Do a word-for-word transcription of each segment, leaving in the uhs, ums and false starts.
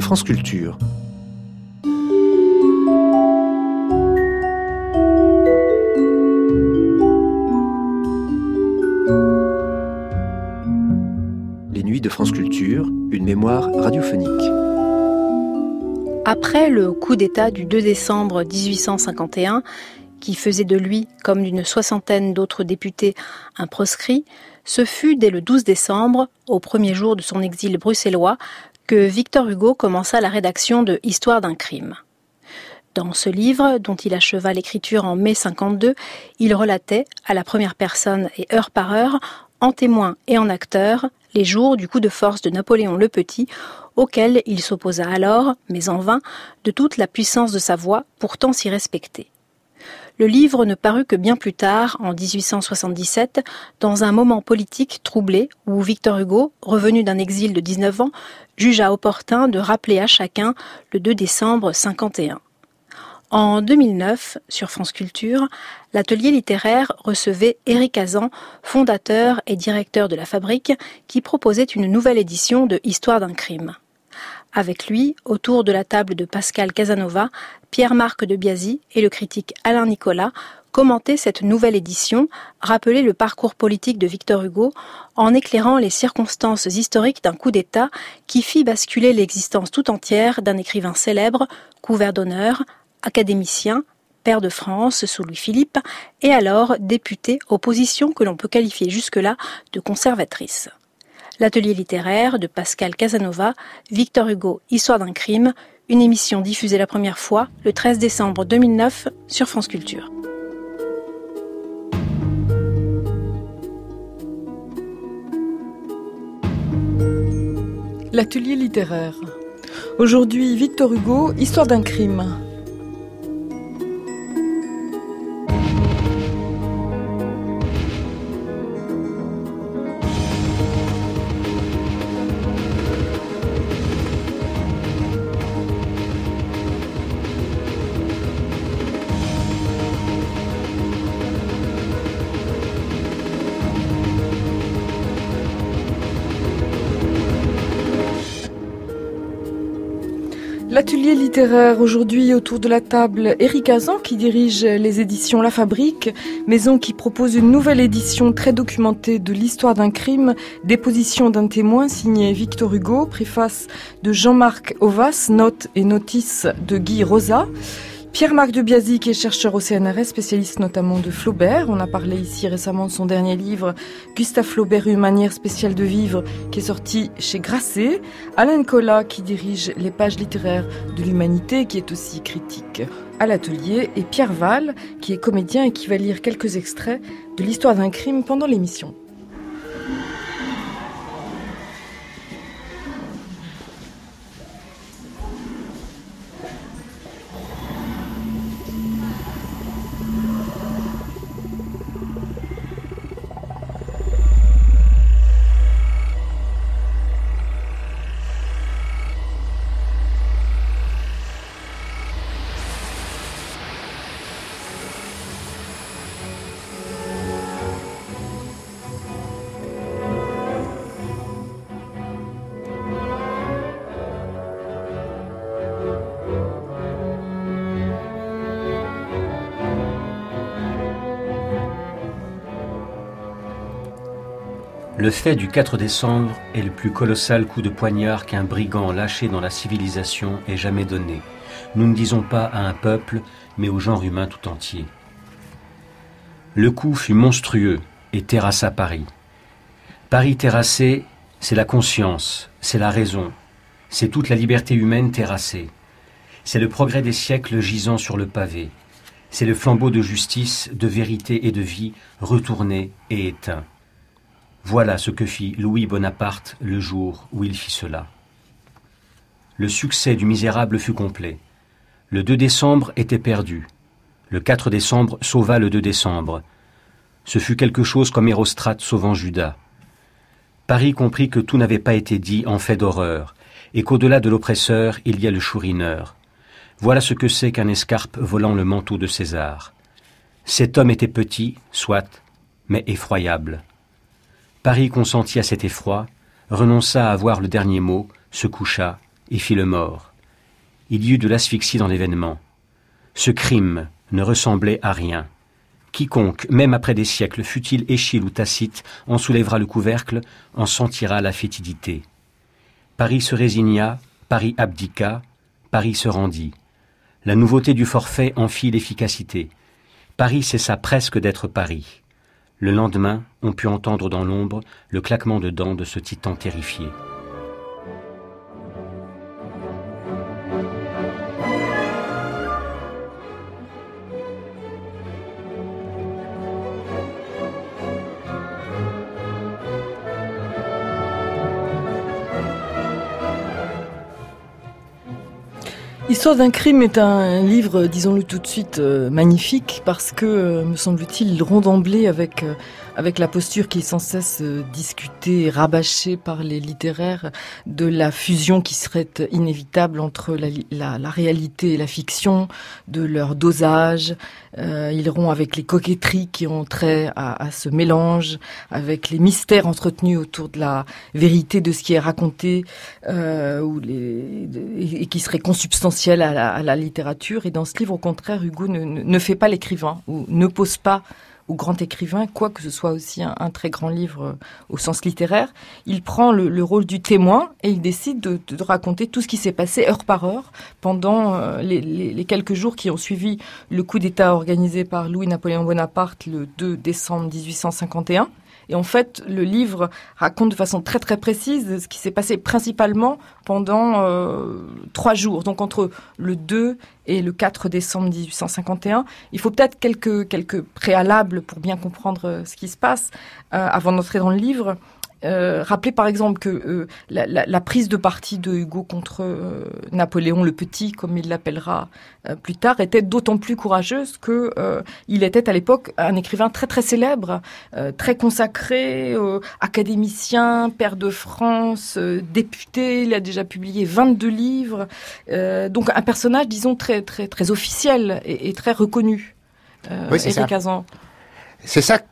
France Culture. Les nuits de France Culture, une mémoire radiophonique. Après le coup d'État du deux décembre dix-huit cent cinquante et un, qui faisait de lui, comme d'une soixantaine d'autres députés, un proscrit, ce fut dès le douze décembre, au premier jour de son exil bruxellois, que Victor Hugo commença la rédaction de Histoire d'un crime. Dans ce livre, dont il acheva l'écriture en mai cinquante-deux, il relatait, à la première personne et heure par heure, en témoin et en acteur, les jours du coup de force de Napoléon le Petit, auquel il s'opposa alors, mais en vain, de toute la puissance de sa voix, pourtant si respectée. Le livre ne parut que bien plus tard, en dix-huit cent soixante-dix-sept, dans un moment politique troublé où Victor Hugo, revenu d'un exil de dix-neuf ans, jugea opportun de rappeler à chacun le deux décembre cinquante et un. En deux mille neuf, sur France Culture, l'atelier littéraire recevait Éric Hazan, fondateur et directeur de La Fabrique, qui proposait une nouvelle édition de Histoire d'un crime. Avec lui, autour de la table de Pascal Casanova, Pierre-Marc de Biasy et le critique Alain Nicolas commentaient cette nouvelle édition, rappelaient le parcours politique de Victor Hugo en éclairant les circonstances historiques d'un coup d'État qui fit basculer l'existence tout entière d'un écrivain célèbre, couvert d'honneur, académicien, pair de France sous Louis-Philippe et alors député aux positions que l'on peut qualifier jusque-là de conservatrices. L'atelier littéraire de Pascal Casanova, Victor Hugo, Histoire d'un crime, une émission diffusée la première fois le treize décembre deux mille neuf sur France Culture. L'atelier littéraire. Aujourd'hui, Victor Hugo, Histoire d'un crime. L'atelier littéraire, aujourd'hui autour de la table, Éric Hazan qui dirige les éditions La Fabrique, maison qui propose une nouvelle édition très documentée de l'histoire d'un crime, déposition d'un témoin signé Victor Hugo, préface de Jean-Marc Ovas, notes et notices de Guy Rosa. Pierre-Marc de Biasy, qui est chercheur au C N R S, spécialiste notamment de Flaubert. On a parlé ici récemment de son dernier livre, Gustave Flaubert, une manière spéciale de vivre, qui est sorti chez Grasset. Alain Nicolas, qui dirige les pages littéraires de l'Humanité, qui est aussi critique à l'atelier. Et Pierre Val, qui est comédien et qui va lire quelques extraits de l'histoire d'un crime pendant l'émission. Le fait du quatre décembre est le plus colossal coup de poignard qu'un brigand lâché dans la civilisation ait jamais donné. Nous ne disons pas à un peuple, mais au genre humain tout entier. Le coup fut monstrueux et terrassa Paris. Paris terrassé, c'est la conscience, c'est la raison, c'est toute la liberté humaine terrassée. C'est le progrès des siècles gisant sur le pavé. C'est le flambeau de justice, de vérité et de vie retourné et éteint. Voilà ce que fit Louis Bonaparte le jour où il fit cela. Le succès du misérable fut complet. Le deux décembre était perdu. Le quatre décembre sauva le deux décembre. Ce fut quelque chose comme Érostrate sauvant Judas. Paris comprit que tout n'avait pas été dit en fait d'horreur, et qu'au-delà de l'oppresseur, il y a le chourineur. Voilà ce que c'est qu'un escarpe volant le manteau de César. Cet homme était petit, soit, mais effroyable. Paris consentit à cet effroi, renonça à avoir le dernier mot, se coucha et fit le mort. Il y eut de l'asphyxie dans l'événement. Ce crime ne ressemblait à rien. Quiconque, même après des siècles, fût-il Échille ou Tacite, en soulèvera le couvercle, en sentira la fétidité. Paris se résigna, Paris abdiqua, Paris se rendit. La nouveauté du forfait en fit l'efficacité. Paris cessa presque d'être Paris. Le lendemain, on put entendre dans l'ombre le claquement de dents de ce titan terrifié. L'histoire d'un crime est un livre, disons-le tout de suite, euh, magnifique parce que, euh, me semble-t-il, il rompt d'emblée avec euh, avec la posture qui est sans cesse euh, discutée et rabâchée par les littéraires de la fusion qui serait inévitable entre la, la, la réalité et la fiction, de leur dosage. Euh, il rompt avec les coquetteries qui ont trait à, à ce mélange, avec les mystères entretenus autour de la vérité de ce qui est raconté euh, ou les, et, et qui serait consubstantiel à la, à la littérature. Et dans ce livre, au contraire, Hugo ne, ne, ne fait pas l'écrivain ou ne pose pas au grand écrivain, quoique ce soit aussi un, un très grand livre euh, au sens littéraire. Il prend le, le rôle du témoin et il décide de, de raconter tout ce qui s'est passé heure par heure pendant euh, les, les, les quelques jours qui ont suivi le coup d'État organisé par Louis-Napoléon Bonaparte le deux décembre dix-huit cent cinquante et un. Et en fait, le livre raconte de façon très très précise ce qui s'est passé principalement pendant euh, trois jours. Donc entre le deux et le quatre décembre dix-huit cent cinquante et un. Il faut peut-être quelques quelques préalables pour bien comprendre ce qui se passe euh, avant d'entrer dans le livre. Euh, rappelez par exemple que euh, la, la, la prise de parti de Hugo contre euh, Napoléon le Petit, comme il l'appellera euh, plus tard, était d'autant plus courageuse que euh, il était à l'époque un écrivain très très célèbre, euh, très consacré, euh, académicien, pair de France, euh, député. Il a déjà publié vingt-deux livres, euh, donc un personnage, disons, très très très officiel et, et très reconnu. Euh, oui, c'est Éric ça. Hazan. C'est ça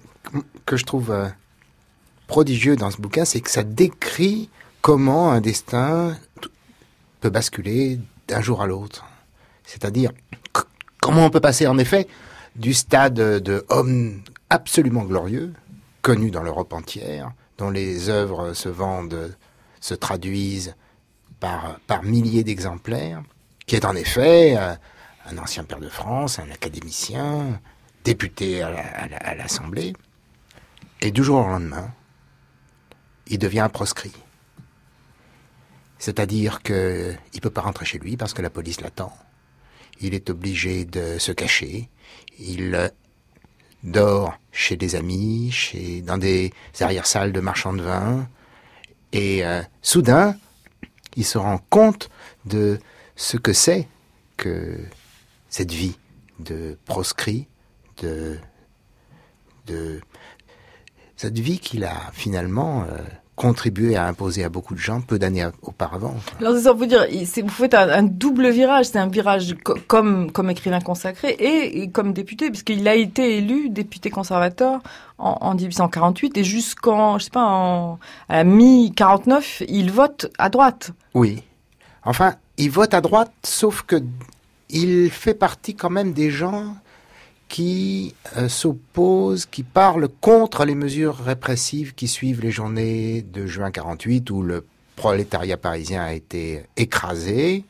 que je trouve euh... prodigieux dans ce bouquin, c'est que ça décrit comment un destin peut basculer d'un jour à l'autre. C'est-à-dire, c- comment on peut passer en effet du stade de homme absolument glorieux, connu dans l'Europe entière, dont les œuvres se vendent, se traduisent par, par milliers d'exemplaires, qui est en effet euh, un ancien pair de France, un académicien, député à, la, à, la, à l'Assemblée, et du jour au lendemain, il devient un proscrit. C'est-à-dire qu'il ne peut pas rentrer chez lui parce que la police l'attend. Il est obligé de se cacher. Il dort chez des amis, chez, dans des arrière-salles de marchands de vin. Et euh, soudain, il se rend compte de ce que c'est que cette vie de proscrit, de... de cette vie qu'il a finalement euh, contribué à imposer à beaucoup de gens peu d'années auparavant. Alors c'est ça, vous dire, c'est, vous faites un, un double virage. C'est un virage co- comme comme écrivain consacré et, et comme député, puisqu'il a été élu député conservateur en, en dix-huit cent quarante-huit et jusqu'en, je sais pas, en, à la mi-quarante-neuf, il vote à droite. Oui. Enfin, il vote à droite, sauf que il fait partie quand même des gens qui euh, s'opposent, qui parlent contre les mesures répressives qui suivent les journées de juin quarante-huit où le prolétariat parisien a été écrasé.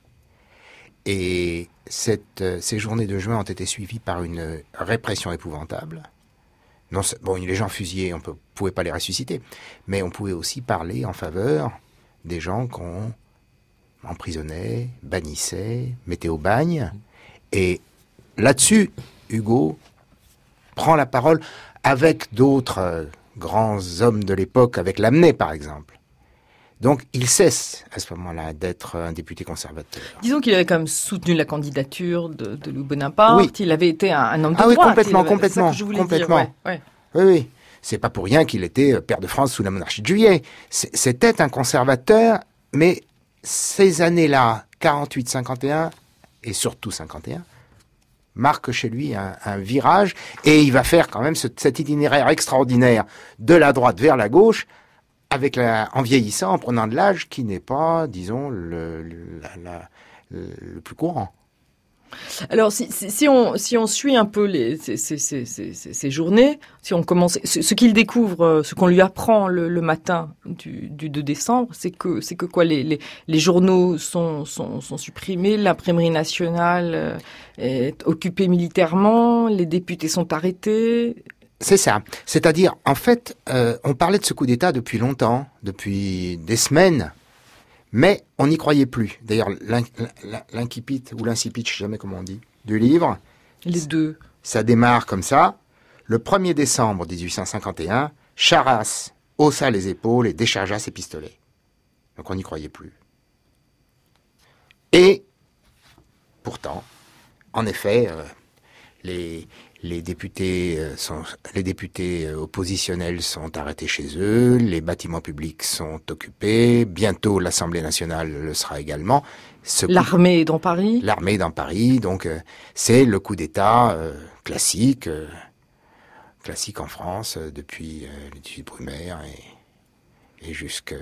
Et cette, euh, ces journées de juin ont été suivies par une répression épouvantable. Non, bon, les gens fusillés, on ne pouvait pas les ressusciter, mais on pouvait aussi parler en faveur des gens qu'on emprisonnait, bannissait, mettait au bagne. Et là-dessus, Hugo prend la parole avec d'autres euh, grands hommes de l'époque, avec Lamennais par exemple. Donc il cesse à ce moment-là d'être un député conservateur. Disons qu'il avait quand même soutenu la candidature de, de Louis Bonaparte. Oui. Il avait été un, un homme de ah oui, droite. Complètement, avait, complètement, c'est ça que je voulais complètement. Dire. Ouais, ouais. Oui, oui. C'est pas pour rien qu'il était pair de France sous la monarchie de Juillet. C'est, c'était un conservateur, mais ces années-là, quarante-huit cinquante et un, et surtout cinquante et un, marque chez lui un, un virage, et il va faire quand même ce, cet itinéraire extraordinaire de la droite vers la gauche, avec la, en vieillissant, en prenant de l'âge, qui n'est pas, disons, le, le, la, la, le plus courant. Alors, si, si, si, on, si on suit un peu les, ces, ces, ces, ces, ces journées, si on commence, ce, ce qu'il découvre, ce qu'on lui apprend le, le matin du, du deux décembre, c'est que, c'est que quoi, les, les, les journaux sont, sont, sont supprimés, l'imprimerie nationale est occupée militairement, les députés sont arrêtés. C'est ça. C'est-à-dire, en fait, euh, on parlait de ce coup d'État depuis longtemps, depuis des semaines. Mais on n'y croyait plus. D'ailleurs, l'incipit, ou l'incipit, je ne sais jamais comment on dit, du livre. Les deux. Ça démarre comme ça. Le premier décembre dix-huit cent cinquante et un, Charras haussa les épaules et déchargea ses pistolets. Donc on n'y croyait plus. Et, pourtant, en effet, euh, les... Les députés, sont, les députés oppositionnels sont arrêtés chez eux, les bâtiments publics sont occupés, bientôt l'Assemblée nationale le sera également. L'armée est dans Paris. L'armée est dans Paris, donc euh, c'est le coup d'État euh, classique, euh, classique en France euh, depuis euh, le dix-huit Brumaire et, et jusque...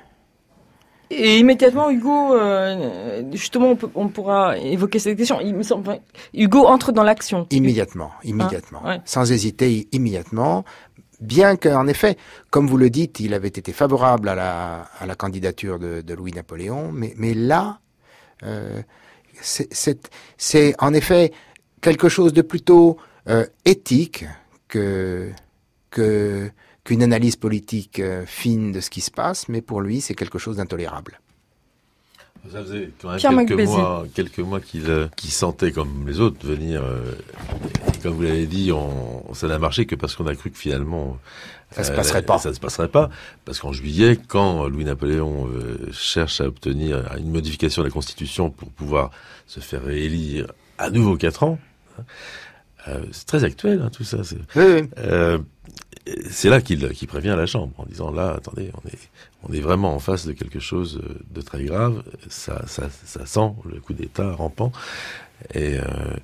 Et immédiatement, Hugo, euh, justement, on, peut, on pourra évoquer cette question. Il me semble, enfin, Hugo entre dans l'action. Immédiatement, immédiatement, hein, ouais. Sans hésiter, immédiatement. Bien qu'en effet, comme vous le dites, il avait été favorable à la, à la candidature de, de Louis-Napoléon, mais, mais là, euh, c'est, c'est, c'est en effet quelque chose de plutôt euh, éthique que que qu'une analyse politique euh, fine de ce qui se passe, mais pour lui, c'est quelque chose d'intolérable. Ça faisait quand même quelques mois, quelques mois qu'il, euh, qu'il sentait, comme les autres, venir. Euh, et comme vous l'avez dit, on, ça n'a marché que parce qu'on a cru que finalement... Ça ne euh, se passerait pas. Ça ne se passerait pas. Parce qu'en juillet, quand Louis-Napoléon euh, cherche à obtenir une modification de la Constitution pour pouvoir se faire réélire à nouveau quatre ans, hein, euh, c'est très actuel, hein, tout ça. C'est, oui, oui. Euh, c'est là qu'il, qu'il prévient la Chambre en disant là, attendez, on est, on est vraiment en face de quelque chose de très grave. Ça, ça, ça sent le coup d'État rampant, et, euh,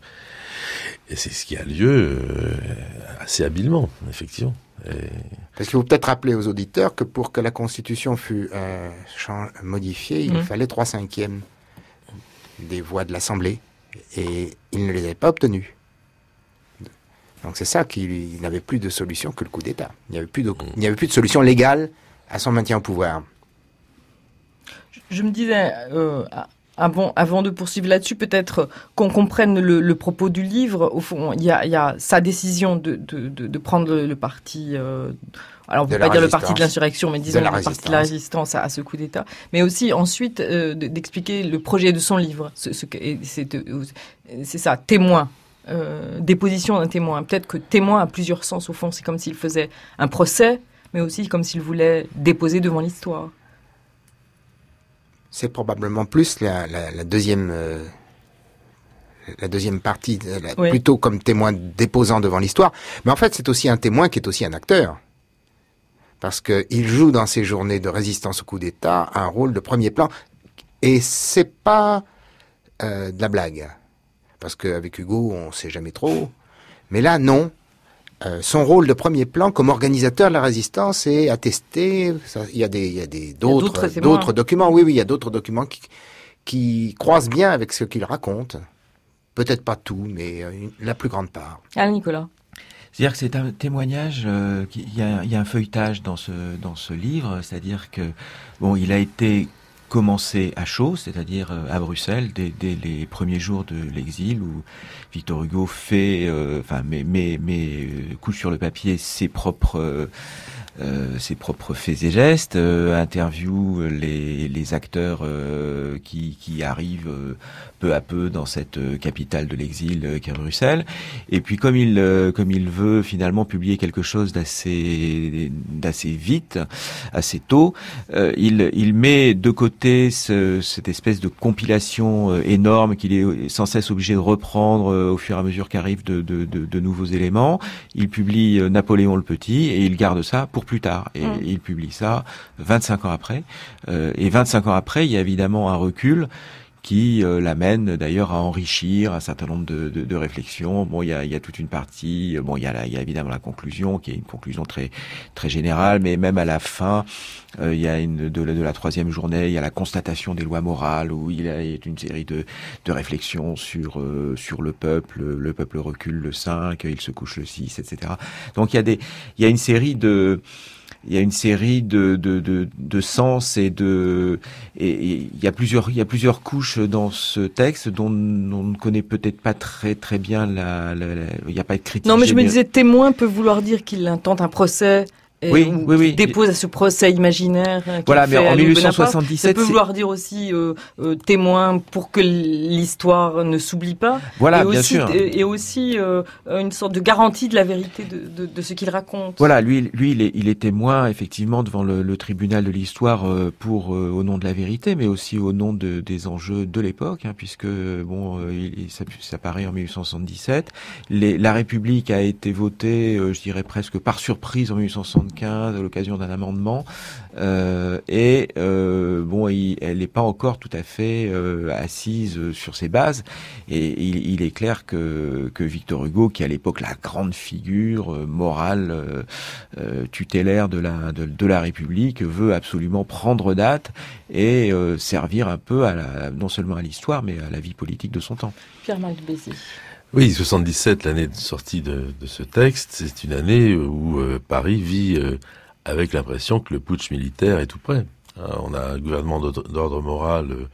et c'est ce qui a lieu euh, assez habilement, effectivement. Et... Parce qu'il faut peut-être rappeler aux auditeurs que pour que la Constitution fût euh, change, modifiée, il mmh. fallait trois cinquièmes des voix de l'Assemblée, et il ne les avait pas obtenues. Donc c'est ça qu'il n'avait plus de solution que le coup d'État. Il n'y avait plus de, il n'y avait plus de solution légale à son maintien au pouvoir. Je, je me disais, euh, avant, avant de poursuivre là-dessus, peut-être qu'on comprenne le, le propos du livre. Au fond, il y a, il y a sa décision de, de, de, de prendre le, le parti... Euh, alors on ne peut pas dire le parti de l'insurrection, mais disons le parti de la résistance à, à ce coup d'État. Mais aussi ensuite euh, d'expliquer le projet de son livre. Ce, ce, c'est, c'est ça, témoin. Euh, déposition d'un témoin. Peut-être que témoin a plusieurs sens au fond. C'est comme s'il faisait un procès, mais aussi comme s'il voulait déposer devant l'histoire. C'est probablement plus la, la, la deuxième, euh, la deuxième partie, la, oui. plutôt comme témoin déposant devant l'histoire. Mais en fait, c'est aussi un témoin qui est aussi un acteur, parce que il joue dans ces journées de résistance au coup d'État un rôle de premier plan, et c'est pas euh, de la blague. Parce qu'avec Hugo, on ne sait jamais trop. Mais là, non. Euh, son rôle de premier plan comme organisateur de la résistance est attesté. Il y a, des, y a des, d'autres, y a d'autres, d'autres documents. Oui, oui, il y a d'autres documents qui, qui croisent bien avec ce qu'il raconte. Peut-être pas tout, mais une, la plus grande part. Ah, Nicolas. C'est-à-dire que c'est un témoignage, euh, il y a, il y a un feuilletage dans ce, dans ce livre. C'est-à-dire que, bon, il a été... commencé à chaud, c'est-à-dire à Bruxelles, dès, dès les premiers jours de l'exil, où Victor Hugo fait, euh, enfin, met, met, met couche sur le papier ses propres, euh, euh, ses propres faits et gestes, euh, interview les, les acteurs euh, qui, qui arrivent euh, peu à peu dans cette euh, capitale de l'exil euh, qu'est Bruxelles. Et puis comme il, euh, comme il veut finalement publier quelque chose d'assez, d'assez vite, assez tôt, euh, il, il met de côté ce, cette espèce de compilation euh, énorme qu'il est sans cesse obligé de reprendre euh, au fur et à mesure qu'arrivent de, de, de, de nouveaux éléments. Il publie euh, Napoléon le Petit et il garde ça pour plus tard. Et, mmh. et il publie ça vingt-cinq ans après. Euh, et vingt-cinq ans après, il y a évidemment un recul qui euh, l'amène d'ailleurs à enrichir un certain nombre de, de, de réflexions. Bon, il y a, il y a toute une partie. Bon, il y a, la, il y a évidemment la conclusion, qui est une conclusion très très générale, mais même à la fin, euh, il y a une de la, de la troisième journée, il y a la constatation des lois morales, où il y a une série de de réflexions sur euh, sur le peuple. Le peuple recule le cinq, il se couche le six, et cetera. Donc il y a des, il y a une série de Il y a une série de de de, de sens et de et, et il y a plusieurs il y a plusieurs couches dans ce texte dont on ne connaît peut-être pas très très bien la, la, la il n'y a pas de critique. Non, mais je me générale. disais, témoin peut vouloir dire qu'il intente un procès. Et Oui, ou oui, oui. dépose à ce procès imaginaire. euh, qu'il Voilà, fait mais à en Louis mille huit cent Bonaparte. soixante-dix-sept, Ça peut c'est- vouloir dire aussi euh, euh, témoin pour que l'histoire ne s'oublie pas. Voilà, et bien aussi, sûr. Et, et aussi euh, une sorte de garantie de la vérité de, de, de ce qu'il raconte. Voilà, lui, lui, il est, il est témoin effectivement devant le, le tribunal de l'histoire euh, pour euh, au nom de la vérité, mais aussi au nom de, des enjeux de l'époque, hein, puisque bon, euh, il, ça, ça paraît en mille huit cent soixante-dix-sept. Les, la République a été votée, euh, je dirais presque par surprise en mille huit cent soixante-quinze à l'occasion d'un amendement, euh, et euh, bon, il, elle n'est pas encore tout à fait euh, assise sur ses bases. Et il, il est clair que, que Victor Hugo, qui est à l'époque la grande figure euh, morale euh, euh, tutélaire de la de, de la République, veut absolument prendre date et euh, servir un peu à la, non seulement à l'histoire, mais à la vie politique de son temps. Pierre-Marc Béziers. Oui, soixante-dix-sept, l'année de sortie de, de ce texte, c'est une année où euh, Paris vit euh, avec l'impression que le putsch militaire est tout près. Hein, on a un gouvernement d'ordre, d'ordre moral, euh,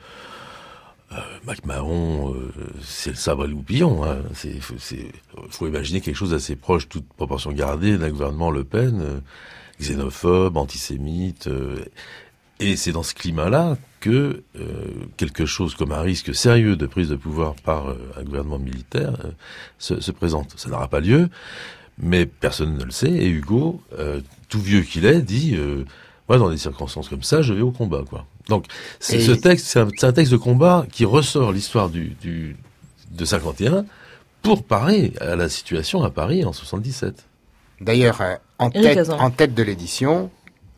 euh, MacMahon, euh, c'est le sabre et l'oupillon. Hein, c'est, faut, c'est, faut imaginer quelque chose d'assez proche, toute proportion gardée, d'un gouvernement Le Pen, euh, xénophobe, antisémite. Euh, et c'est dans ce climat-là que euh, quelque chose comme un risque sérieux de prise de pouvoir par euh, un gouvernement militaire euh, se, se présente. Ça n'aura pas lieu, mais personne ne le sait. Et Hugo, euh, tout vieux qu'il est, dit euh, moi, dans des circonstances comme ça, je vais au combat, quoi. Donc, c'est, Et... ce texte, c'est un, c'est un texte de combat qui ressort l'histoire du, du de cinquante et un pour parer à la situation à Paris en soixante-dix-sept. D'ailleurs, euh, en, Éric tête, Hazan. en tête de l'édition,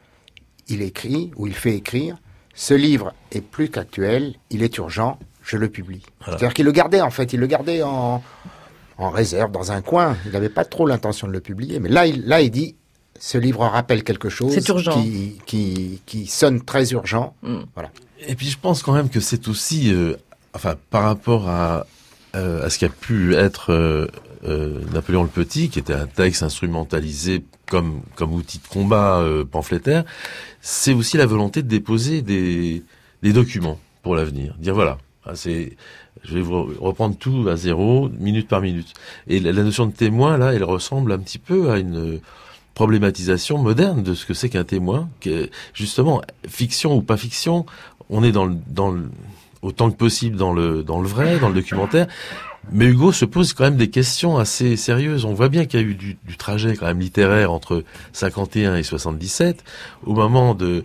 il écrit, ou il fait écrire, ce livre est plus qu'actuel, il est urgent, je le publie. Voilà. C'est-à-dire qu'il le gardait, en fait, il le gardait en, en réserve, dans un coin. Il n'avait pas trop l'intention de le publier. Mais là, il, là, il dit, ce livre rappelle quelque chose C'est urgent. Qui, qui, qui sonne très urgent. Mm. Voilà. Et puis je pense quand même que c'est aussi, euh, enfin, par rapport à, euh, à ce qu'a pu être euh, euh, Napoléon le Petit, qui était un texte instrumentalisé comme comme outil de combat euh, pamphlétaire, c'est aussi la volonté de déposer des des documents pour l'avenir. Dire voilà, c'est, je vais vous reprendre tout à zéro, minute par minute. Et la, la notion de témoin là, elle ressemble un petit peu à une problématisation moderne de ce que c'est qu'un témoin, que justement fiction ou pas fiction, on est dans le, dans le, autant que possible dans le dans le vrai, dans le documentaire. Mais Hugo se pose quand même des questions assez sérieuses. On voit bien qu'il y a eu du, du trajet quand même littéraire entre cinquante et un et soixante-dix-sept. Au moment de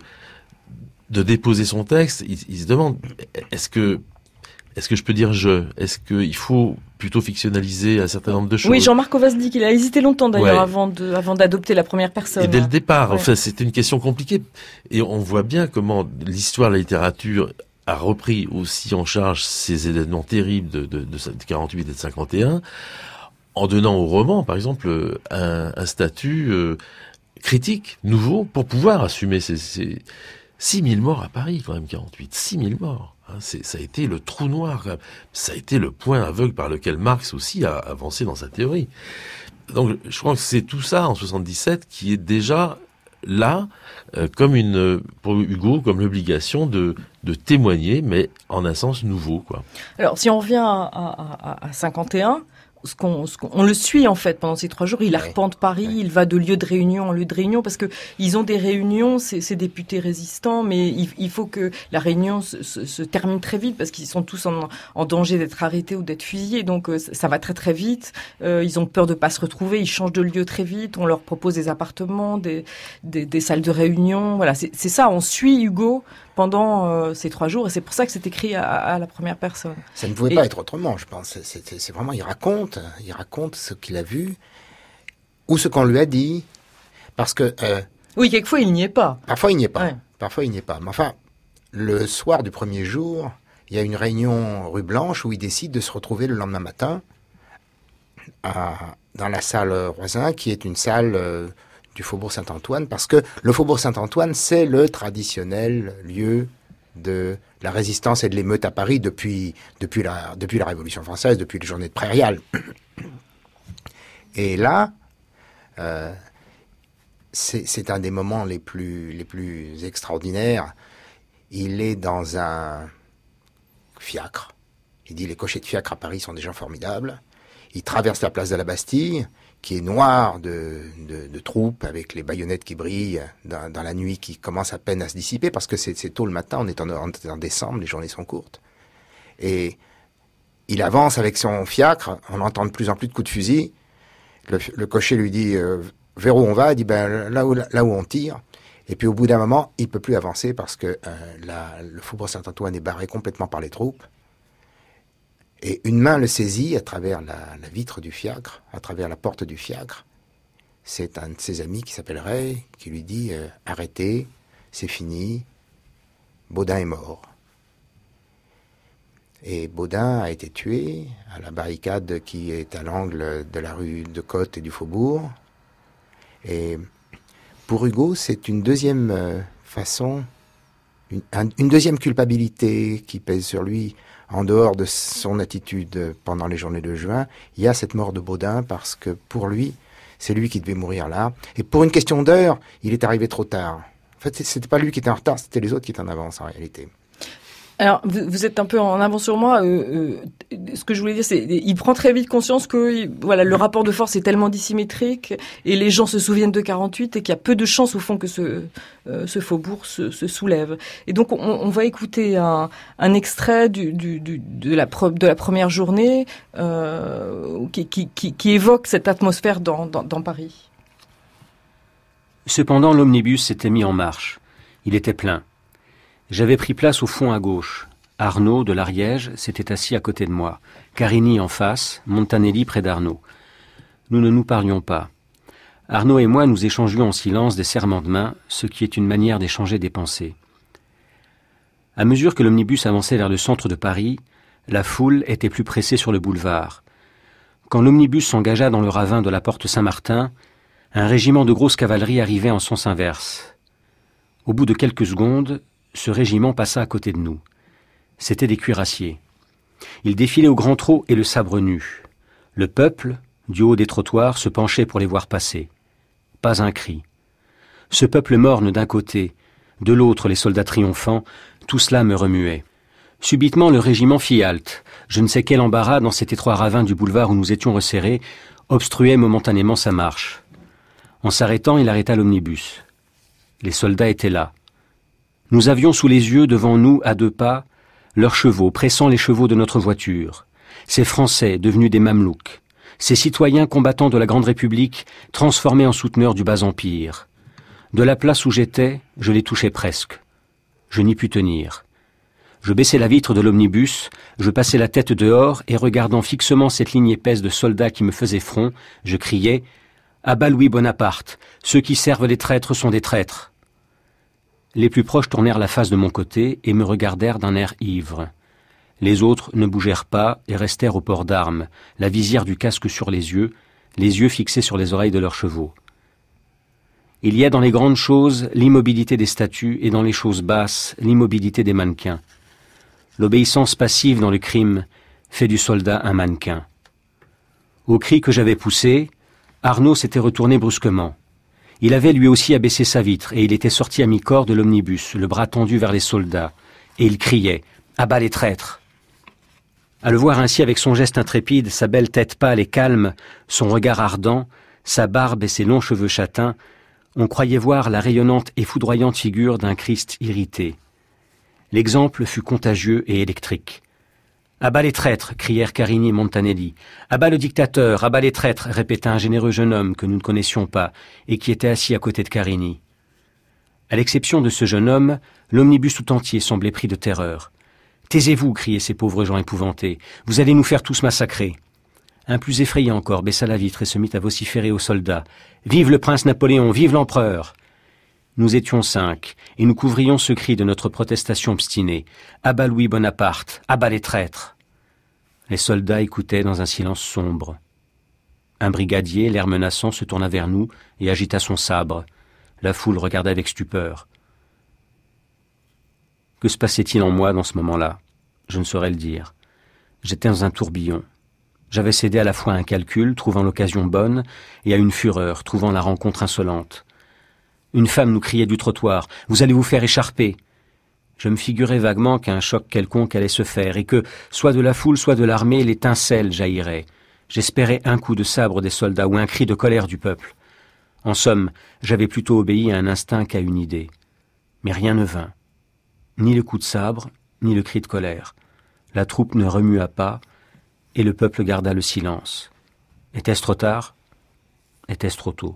de déposer son texte, il, il se demande est-ce que est-ce que je peux dire je Est-ce qu'il faut plutôt fictionnaliser un certain nombre de choses? Oui, Jean-Marc Auvat dit qu'il a hésité longtemps d'ailleurs Ouais. avant de, avant d'adopter la première personne. Et dès le départ, Ouais. enfin, c'était une question compliquée. Et on voit bien comment l'histoire de la littérature a repris aussi en charge ces événements terribles de, de, de quarante-huit et de cinquante et un, en donnant au roman, par exemple, un, un statut euh, critique, nouveau, pour pouvoir assumer ces, ces six mille morts à Paris, quand même, quarante-huit. six mille morts. Hein, c'est, ça a été le trou noir. Quand même. Ça a été le point aveugle par lequel Marx aussi a avancé dans sa théorie. Donc, je crois que c'est tout ça, en soixante-dix-sept, qui est déjà là, euh, comme une, pour Hugo, comme l'obligation de, de témoigner, mais en un sens nouveau, quoi. Alors, si on revient à, à, à, à cinquante et un, ce qu'on, ce qu'on, on le suit en fait pendant ces trois jours. Il Ouais. arpente Paris, Ouais. il va de lieu de réunion en lieu de réunion parce que ils ont des réunions, ces, ces députés résistants, mais il, il faut que la réunion se, se, se termine très vite parce qu'ils sont tous en, en danger d'être arrêtés ou d'être fusillés. Donc euh, ça va très très vite. Euh, ils ont peur de pas se retrouver, ils changent de lieu très vite. On leur propose des appartements, des, des, des salles de réunion. Voilà, c'est, c'est ça. On suit Hugo pendant euh, ces trois jours et c'est pour ça que c'est écrit à, à la première personne. Ça ne pouvait Et- pas être autrement, je pense. C'est, c'est, c'est vraiment, il raconte, il raconte ce qu'il a vu, ou ce qu'on lui a dit, parce que euh, Oui, quelquefois il n'y est pas. parfois il n'y est pas. Ouais. Parfois il n'y est pas. Mais enfin, le soir du premier jour, il y a une réunion rue Blanche où ils décident de se retrouver le lendemain matin à, dans la salle Roisin, qui est une salle euh, du Faubourg Saint-Antoine, parce que le Faubourg Saint-Antoine, c'est le traditionnel lieu de la résistance et de l'émeute à Paris depuis, depuis, la, depuis la Révolution française, depuis les journées de prairial. Et là, euh, c'est, c'est un des moments les plus, les plus extraordinaires. Il est dans un fiacre. Il dit les cochers de fiacre à Paris sont des gens formidables. Il traverse la place de la Bastille, qui est noire de, de, de troupes, avec les baïonnettes qui brillent dans, dans la nuit qui commence à peine à se dissiper, parce que c'est, c'est tôt le matin, on est en, en, en décembre, les journées sont courtes. Et il avance avec son fiacre, on entend de plus en plus de coups de fusil. Le, le cocher lui dit euh, « Vers où on va ?» Il dit ben, « là où, là où on tire ». Et puis au bout d'un moment, il ne peut plus avancer parce que euh, la, le Faubourg Saint-Antoine est barré complètement par les troupes. Et une main le saisit à travers la, la vitre du fiacre, à travers la porte du fiacre. C'est un de ses amis qui s'appelle Ray, qui lui dit euh, « Arrêtez, c'est fini, Baudin est mort ». Et Baudin a été tué à la barricade qui est à l'angle de la rue de Côte et du Faubourg. Et pour Hugo, c'est une deuxième euh, façon, une, un, une deuxième culpabilité qui pèse sur lui. En dehors de son attitude pendant les journées de juin, il y a cette mort de Baudin parce que pour lui, c'est lui qui devait mourir là. Et pour une question d'heure, il est arrivé trop tard. En fait, c'était pas lui qui était en retard, c'était les autres qui étaient en avance en réalité. Alors, vous, vous êtes un peu en avance sur moi. Euh, euh, ce que je voulais dire, c'est il prend très vite conscience que voilà, le rapport de force est tellement dissymétrique et les gens se souviennent de quarante-huit et qu'il y a peu de chances au fond que ce, euh, ce faubourg se, se soulève. Et donc, on, on va écouter un, un extrait du, du, du, de, la pro, de la première journée euh, qui, qui, qui, qui évoque cette atmosphère dans, dans, dans Paris. Cependant, l'omnibus s'était mis en marche. Il était plein. J'avais pris place au fond à gauche. Arnaud, de l'Ariège, s'était assis à côté de moi. Carini en face, Montanelli près d'Arnaud. Nous ne nous parlions pas. Arnaud et moi nous échangions en silence des serrements de main, ce qui est une manière d'échanger des pensées. À mesure que l'omnibus avançait vers le centre de Paris, la foule était plus pressée sur le boulevard. Quand l'omnibus s'engagea dans le ravin de la porte Saint-Martin, un régiment de grosse cavalerie arrivait en sens inverse. Au bout de quelques secondes, ce régiment passa à côté de nous. C'étaient des cuirassiers. Ils défilaient au grand trot et le sabre nu. Le peuple, du haut des trottoirs, se penchait pour les voir passer. Pas un cri. Ce peuple morne d'un côté, de l'autre les soldats triomphants, tout cela me remuait. Subitement le régiment fit halte. Je ne sais quel embarras dans cet étroit ravin du boulevard où nous étions resserrés obstruait momentanément sa marche. En s'arrêtant, il arrêta l'omnibus. Les soldats étaient là. Nous avions sous les yeux, devant nous, à deux pas, leurs chevaux, pressant les chevaux de notre voiture. Ces Français, devenus des Mamelouks. Ces citoyens combattants de la Grande République, transformés en souteneurs du bas empire. De la place où j'étais, je les touchais presque. Je n'y pus tenir. Je baissai la vitre de l'omnibus, je passai la tête dehors, et regardant fixement cette ligne épaisse de soldats qui me faisait front, je criais « À bas Louis Bonaparte, ceux qui servent les traîtres sont des traîtres !» Les plus proches tournèrent la face de mon côté et me regardèrent d'un air ivre. Les autres ne bougèrent pas et restèrent au port d'armes, la visière du casque sur les yeux, les yeux fixés sur les oreilles de leurs chevaux. Il y a dans les grandes choses l'immobilité des statues et dans les choses basses l'immobilité des mannequins. L'obéissance passive dans le crime fait du soldat un mannequin. Au cri que j'avais poussé, Arnaud s'était retourné brusquement. Il avait lui aussi abaissé sa vitre et il était sorti à mi-corps de l'omnibus, le bras tendu vers les soldats, et il criait « À bas les traîtres !» À le voir ainsi avec son geste intrépide, sa belle tête pâle et calme, son regard ardent, sa barbe et ses longs cheveux châtains, on croyait voir la rayonnante et foudroyante figure d'un Christ irrité. L'exemple fut contagieux et électrique. « À bas les traîtres !» crièrent Carini et Montanelli. « À bas le dictateur, à bas les traîtres !» répéta un généreux jeune homme que nous ne connaissions pas et qui était assis à côté de Carini. À l'exception de ce jeune homme, l'omnibus tout entier semblait pris de terreur. « Taisez-vous !» criaient ces pauvres gens épouvantés. « Vous allez nous faire tous massacrer !» Un plus effrayé encore baissa la vitre et se mit à vociférer aux soldats. « Vive le prince Napoléon, vive l'empereur !» Nous étions cinq, et nous couvrions ce cri de notre protestation obstinée. « À bas Louis Bonaparte, à bas les traîtres !» Les soldats écoutaient dans un silence sombre. Un brigadier, l'air menaçant, se tourna vers nous et agita son sabre. La foule regardait avec stupeur. Que se passait-il en moi dans ce moment-là ? Je ne saurais le dire. J'étais dans un tourbillon. J'avais cédé à la fois à un calcul, trouvant l'occasion bonne, et à une fureur, trouvant la rencontre insolente. Une femme nous criait du trottoir « Vous allez vous faire écharper !» Je me figurais vaguement qu'un choc quelconque allait se faire, et que, soit de la foule, soit de l'armée, l'étincelle jaillirait. J'espérais un coup de sabre des soldats ou un cri de colère du peuple. En somme, j'avais plutôt obéi à un instinct qu'à une idée. Mais rien ne vint. Ni le coup de sabre, ni le cri de colère. La troupe ne remua pas, et le peuple garda le silence. Était-ce trop tard ? Était-ce trop tôt ?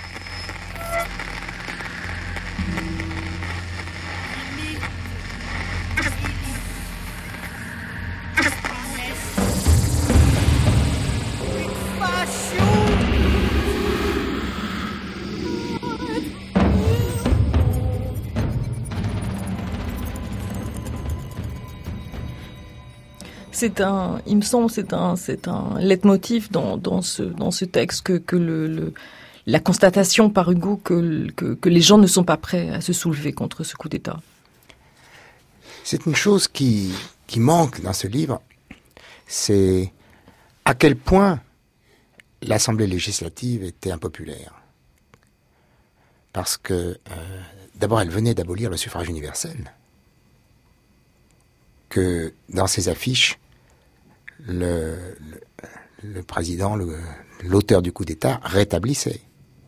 C'est un, il me semble, c'est un, c'est un leitmotiv dans, dans ce, dans ce texte que, que le, le, la constatation par Hugo que, que, que les gens ne sont pas prêts à se soulever contre ce coup d'État. C'est une chose qui, qui manque dans ce livre, c'est à quel point l'Assemblée législative était impopulaire. Parce que, euh, d'abord, elle venait d'abolir le suffrage universel. Que dans ses affiches, le, le, le président, le, l'auteur du coup d'État, rétablissait.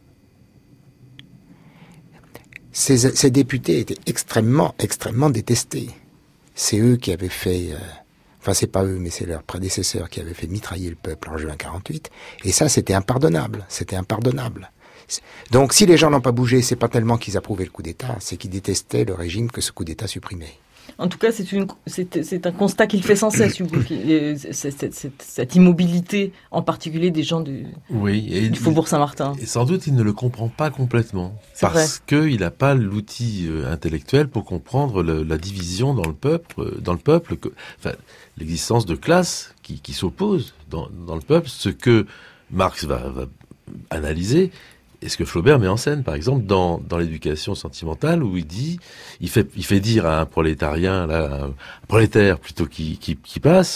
Ces, ces députés étaient extrêmement, extrêmement détestés. C'est eux qui avaient fait... Euh, enfin, c'est pas eux, mais c'est leurs prédécesseurs qui avaient fait mitrailler le peuple en juin quarante-huit. Et ça, c'était impardonnable. C'était impardonnable. Donc, si les gens n'ont pas bougé, c'est pas tellement qu'ils approuvaient le coup d'État, c'est qu'ils détestaient le régime que ce coup d'État supprimait. En tout cas, c'est, une, c'est, c'est un constat qu'il fait sans cesse, Hugo, cette, cette, cette immobilité, en particulier des gens du, oui, et du Faubourg Saint-Martin. Et sans doute, il ne le comprend pas complètement, c'est parce qu'il n'a pas l'outil euh, intellectuel pour comprendre le, la division dans le peuple, euh, dans le peuple, que, enfin, l'existence de classes qui, qui s'opposent dans, dans le peuple, ce que Marx va, va analyser. Et ce que Flaubert met en scène, par exemple, dans, dans l'éducation sentimentale, où il dit, il fait, il fait dire à un prolétarien, là, un prolétaire plutôt qui, qui, qui passe,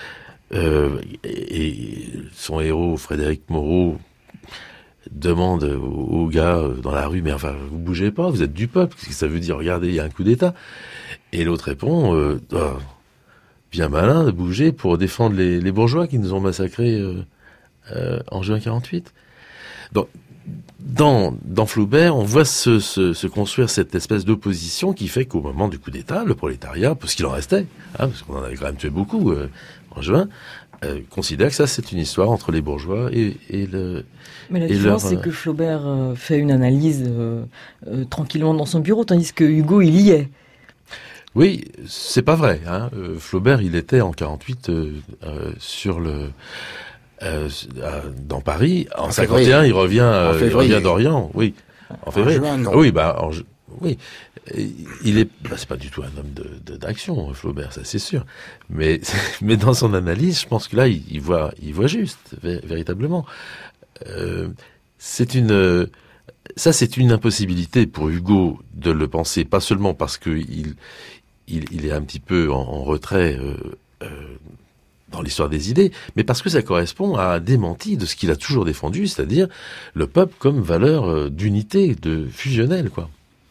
euh, et, et son héros, Frédéric Moreau, demande au, au gars dans la rue, mais enfin, vous bougez pas, vous êtes du peuple, qu'est-ce que ça veut dire? Regardez, il y a un coup d'État. Et l'autre répond, euh, oh, bien malin de bouger pour défendre les, les bourgeois qui nous ont massacrés euh, euh, en juin quarante-huit. Donc, Dans, dans Flaubert, on voit se, se, se construire cette espèce d'opposition qui fait qu'au moment du coup d'État, le prolétariat, parce qu'il en restait, hein, parce qu'on en avait quand même tué beaucoup euh, en juin, euh, considère que ça c'est une histoire entre les bourgeois et, et le... Mais la différence, leur, c'est que Flaubert euh, fait une analyse euh, euh, tranquillement dans son bureau, tandis que Hugo, il y est. Oui, c'est pas vrai. Hein. Euh, Flaubert, il était en quarante-huit euh, euh, sur le... Euh, dans Paris, en, en cinquante et un, il revient, euh, il revient d'Orient, oui, en février. En juin, non. Oui, bah, en, oui, il est, bah, c'est pas du tout un homme de, de d'action, Flaubert, ça c'est sûr. Mais, mais dans son analyse, je pense que là, il, il voit, il voit juste, véritablement. Euh, c'est une, ça c'est une impossibilité pour Hugo de le penser, pas seulement parce que il, il, il est un petit peu en, en retrait. Euh, euh, dans l'histoire des idées, mais parce que ça correspond à un démenti de ce qu'il a toujours défendu, c'est-à-dire le peuple comme valeur d'unité, de fusionnelle, quoi.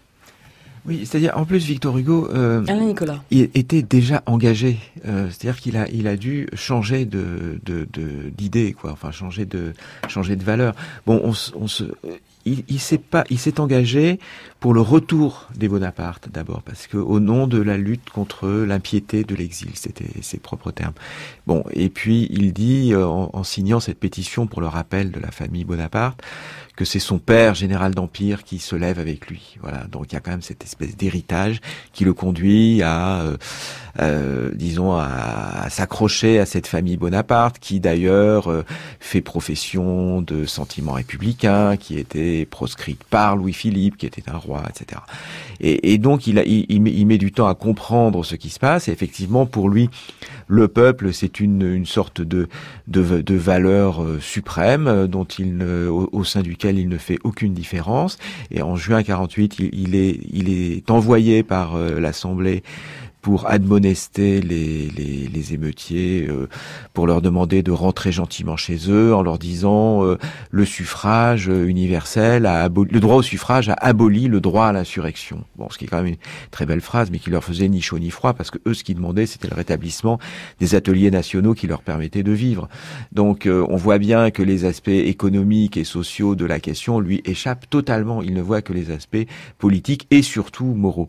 Oui, c'est-à-dire, en plus, Victor Hugo, euh, Alain Nicolas, il était déjà engagé, euh, c'est-à-dire qu'il a, il a dû changer de, de, de, d'idée, quoi, enfin, changer de, changer de valeur. Bon, on, on se, il, il s'est pas, il s'est engagé pour le retour des Bonaparte, d'abord, parce que au nom de la lutte contre l'impiété de l'exil, c'était ses propres termes. Bon, et puis, il dit, euh, en, en signant cette pétition pour le rappel de la famille Bonaparte, que c'est son père, général d'Empire, qui se lève avec lui. Voilà, donc il y a quand même cette espèce espèce d'héritage qui le conduit à, euh, euh, disons, à, à s'accrocher à cette famille Bonaparte, qui d'ailleurs euh, fait profession de sentiments républicains, qui était proscrite par Louis-Philippe, qui était un roi, et cetera. Et, et donc il, a, il, il, met, il met du temps à comprendre ce qui se passe. Et effectivement, pour lui, le peuple, c'est une, une sorte de, de, de valeur euh, suprême dont il ne, au, au sein duquel il ne fait aucune différence. Et en juin quarante-huit, il, il est, il est envoyé par euh, l'Assemblée pour admonester les, les, les émeutiers, euh, pour leur demander de rentrer gentiment chez eux, en leur disant euh, le suffrage universel, a aboli, le droit au suffrage a aboli le droit à l'insurrection. Bon, ce qui est quand même une très belle phrase, mais qui leur faisait ni chaud ni froid, parce que eux, ce qu'ils demandaient, c'était le rétablissement des ateliers nationaux qui leur permettaient de vivre. Donc, euh, on voit bien que les aspects économiques et sociaux de la question lui échappent totalement. Il ne voit que les aspects politiques et surtout moraux.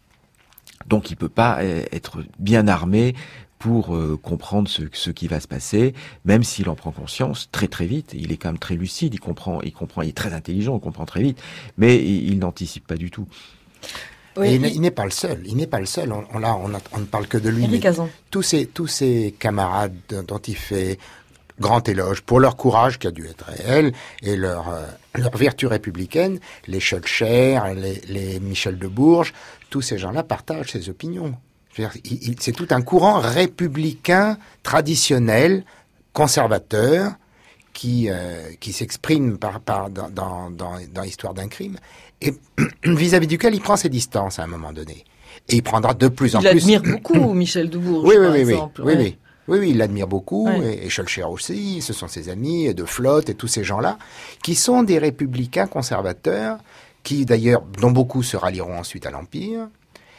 Donc il peut pas être bien armé pour euh, comprendre ce, ce qui va se passer, même s'il en prend conscience très très vite. Il est quand même très lucide, il comprend, il comprend, il est très intelligent, il comprend très vite, mais il, il n'anticipe pas du tout. Oui, il, il n'est pas le seul. Il n'est pas le seul. On, on, là, on, a, on ne parle que de lui. Éric Cazon. Tous ces tous ces camarades dont il fait grand éloge pour leur courage qui a dû être réel et leur euh, leur vertu républicaine, les Schœlcher, les, les Michel de Bourges, tous ces gens-là partagent ces opinions. Je veux dire, il, il, c'est tout un courant républicain, traditionnel, conservateur, qui euh, qui s'exprime par par dans dans dans, dans l'histoire d'un crime et vis-à-vis duquel il prend ses distances à un moment donné. Et il prendra de plus en il plus. Il admire beaucoup Michel de Bourges, oui, par oui, oui, exemple. Oui, ouais. oui. Oui, oui, il l'admire beaucoup, ouais. et, et Schœlcher aussi, ce sont ses amis, de Flotte et tous ces gens-là, qui sont des républicains conservateurs, qui d'ailleurs, dont beaucoup se rallieront ensuite à l'Empire,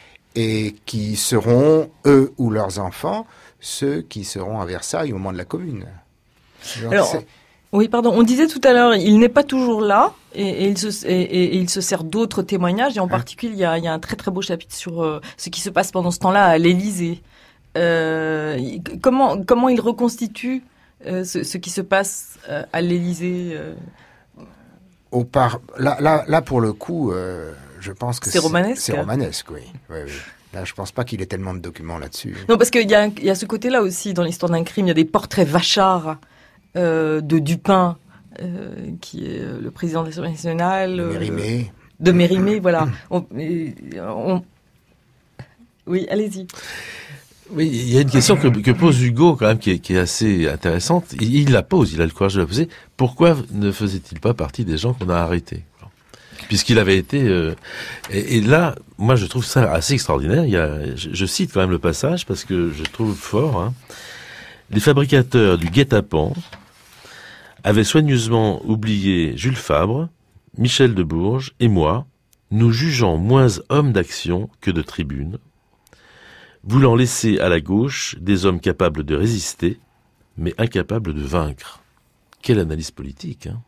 et qui seront, eux ou leurs enfants, ceux qui seront à Versailles au moment de la Commune. Donc, Alors, c'est... oui, pardon, on disait tout à l'heure, il n'est pas toujours là, et, et, il, se, et, et, et il se sert d'autres témoignages, et en hein? particulier, il y, a, il y a un très très beau chapitre sur euh, ce qui se passe pendant ce temps-là à l'Élysée. Euh, comment comment il reconstitue euh, ce, ce qui se passe euh, à l'Élysée euh... Au par là là là pour le coup, euh, je pense que c'est, c'est romanesque. C'est romanesque, oui. oui, oui. Là, je pense pas qu'il ait tellement de documents là-dessus. Non, parce qu'il y a il y a ce côté-là aussi dans l'histoire d'un crime. Il y a des portraits vachards euh, de Dupin, euh, qui est le président de l'Assemblée nationale, de Mérimée. Euh, de Mérimée, voilà. on, on... Oui, allez-y. Oui, il y a une question que, que pose Hugo quand même qui est, qui est assez intéressante. Il, il la pose, il a le courage de la poser. Pourquoi ne faisait-il pas partie des gens qu'on a arrêtés ? Puisqu'il avait été... Euh, et, et là, moi je trouve ça assez extraordinaire. Il y a, je, je cite quand même le passage parce que je trouve fort. Hein. Les fabricateurs du guet-apens avaient soigneusement oublié Jules Fabre, Michel de Bourges et moi, nous jugeant moins hommes d'action que de tribune, voulant laisser à la gauche des hommes capables de résister, mais incapables de vaincre. Quelle analyse politique, hein.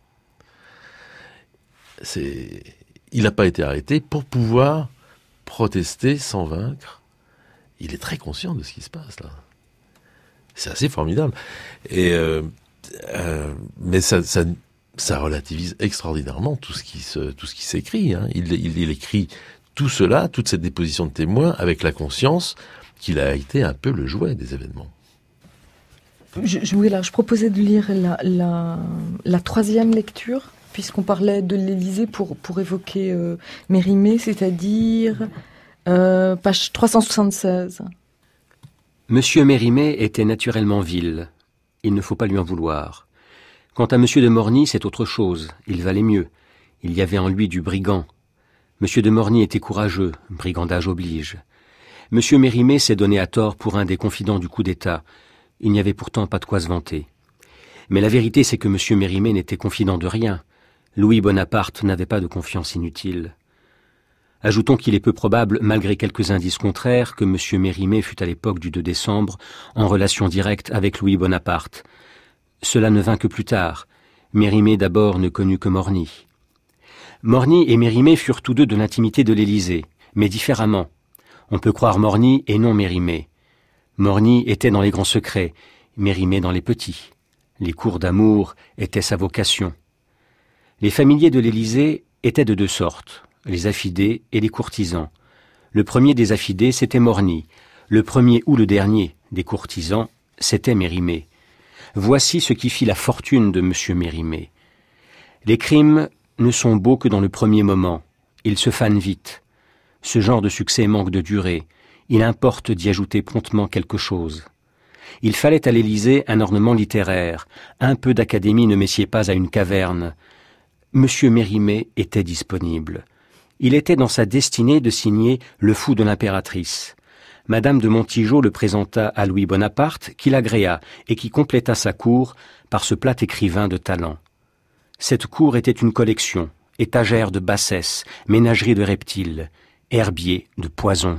C'est... Il n'a pas été arrêté pour pouvoir protester sans vaincre. Il est très conscient de ce qui se passe, là. C'est assez formidable. Et, euh, euh, mais ça, ça, ça relativise extraordinairement tout ce qui, se, tout ce qui s'écrit, hein. Il, il, il écrit tout cela, toute cette déposition de témoins, avec la conscience qu'il a été un peu le jouet des événements. Je, je, oui, là, je proposais de lire la, la, la troisième lecture, puisqu'on parlait de l'Élysée pour, pour évoquer euh, Mérimée, c'est-à-dire euh, page trois cent soixante-seize. Monsieur Mérimée était naturellement vil. Il ne faut pas lui en vouloir. Quant à Monsieur de Morny, c'est autre chose. Il valait mieux. Il y avait en lui du brigand. Monsieur de Morny était courageux, brigandage oblige. Monsieur Mérimée s'est donné à tort pour un des confidents du coup d'État. Il n'y avait pourtant pas de quoi se vanter. Mais la vérité, c'est que Monsieur Mérimée n'était confident de rien. Louis Bonaparte n'avait pas de confiance inutile. Ajoutons qu'il est peu probable, malgré quelques indices contraires, que Monsieur Mérimée fût à l'époque du deux décembre en relation directe avec Louis Bonaparte. Cela ne vint que plus tard. Mérimée d'abord ne connut que Morny. Morny et Mérimée furent tous deux de l'intimité de l'Élysée, mais différemment. On peut croire Morny et non Mérimée. Morny était dans les grands secrets, Mérimée dans les petits. Les cours d'amour étaient sa vocation. Les familiers de l'Élysée étaient de deux sortes, les affidés et les courtisans. Le premier des affidés, c'était Morny. Le premier ou le dernier des courtisans, c'était Mérimée. Voici ce qui fit la fortune de M. Mérimée. Les crimes ne sont beaux que dans le premier moment. Ils se fanent vite. Ce genre de succès manque de durée. Il importe d'y ajouter promptement quelque chose. Il fallait à l'Élysée un ornement littéraire. Un peu d'académie ne messied pas à une caverne. M. Mérimée était disponible. Il était dans sa destinée de signer Le Fou de l'impératrice. Madame de Montijo le présenta à Louis Bonaparte, qui l'agréa et qui compléta sa cour par ce plat écrivain de talent. Cette cour était une collection, étagère de bassesse, ménagerie de reptiles, herbier de poison.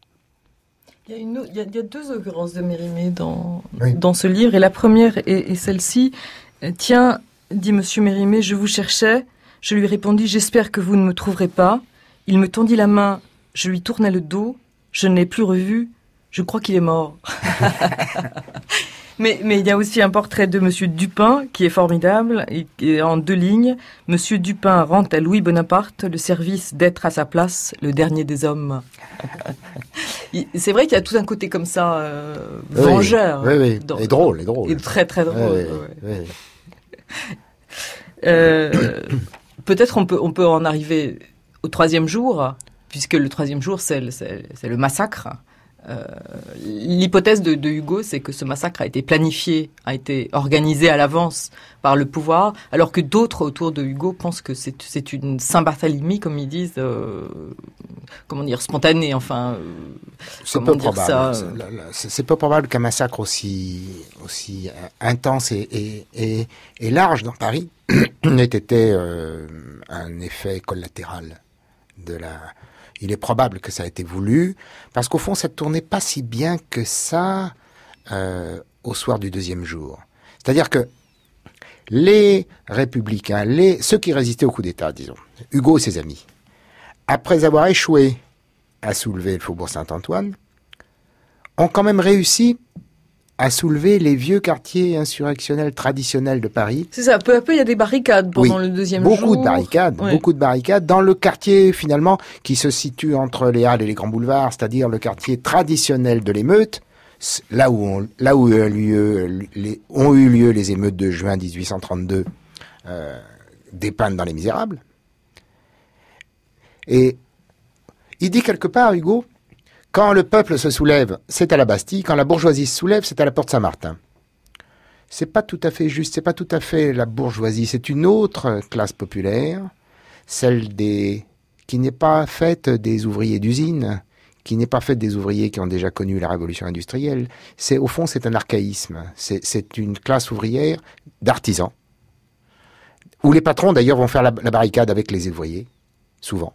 Il y a, une, il y a, il y a deux occurrences de Mérimée dans, oui. dans ce livre, et la première est, est celle-ci. « Tiens, dit Monsieur Mérimée, je vous cherchais. Je lui répondis, j'espère que vous ne me trouverez pas. Il me tendit la main, je lui tournai le dos. Je ne l'ai plus revu. Je crois qu'il est mort. » Mais, mais il y a aussi un portrait de Monsieur Dupin qui est formidable, et, et en deux lignes. Monsieur Dupin rend à Louis Bonaparte le service d'être à sa place le dernier des hommes. C'est vrai qu'il y a tout un côté comme ça, euh, vengeur. Oui, oui, oui. Dans, et drôle, et drôle. Et très, très drôle. Oui, oui, ouais. oui. euh, peut-être on peut, on peut en arriver au troisième jour, puisque le troisième jour, c'est le, c'est, c'est le massacre. Euh, l'hypothèse de, de Hugo, c'est que ce massacre a été planifié, a été organisé à l'avance par le pouvoir, alors que d'autres autour de Hugo pensent que c'est, c'est une Saint-Barthélemy, comme ils disent, euh, comment dire, spontanée, enfin. Euh, c'est peu probable. Ça, c'est, c'est, c'est peu probable qu'un massacre aussi, aussi intense et, et, et, et large dans Paris n'ait été euh, un effet collatéral de la. Il est probable que ça a été voulu, parce qu'au fond, ça ne tournait pas si bien que ça euh, au soir du deuxième jour. C'est-à-dire que les républicains, les, ceux qui résistaient au coup d'État, disons, Hugo et ses amis, après avoir échoué à soulever le faubourg Saint-Antoine, ont quand même réussi à soulever les vieux quartiers insurrectionnels traditionnels de Paris. C'est ça, peu à peu, il y a des barricades pendant oui, le deuxième beaucoup jour. De barricades, oui. Beaucoup de barricades dans le quartier, finalement, qui se situe entre les Halles et les Grands Boulevards, c'est-à-dire le quartier traditionnel de l'émeute, là où, on, là où ont, lieu, les, ont eu lieu les émeutes de juin dix-huit cent trente-deux, euh, dépeintes dans Les Misérables. Et il dit quelque part, Hugo, quand le peuple se soulève, c'est à la Bastille. Quand la bourgeoisie se soulève, c'est à la porte Saint-Martin. C'est pas tout à fait juste. C'est pas tout à fait la bourgeoisie. C'est une autre classe populaire, celle des qui n'est pas faite des ouvriers d'usine, qui n'est pas faite des ouvriers qui ont déjà connu la révolution industrielle. C'est au fond, c'est un archaïsme. C'est, c'est une classe ouvrière d'artisans, où les patrons d'ailleurs vont faire la, la barricade avec les ouvriers, souvent.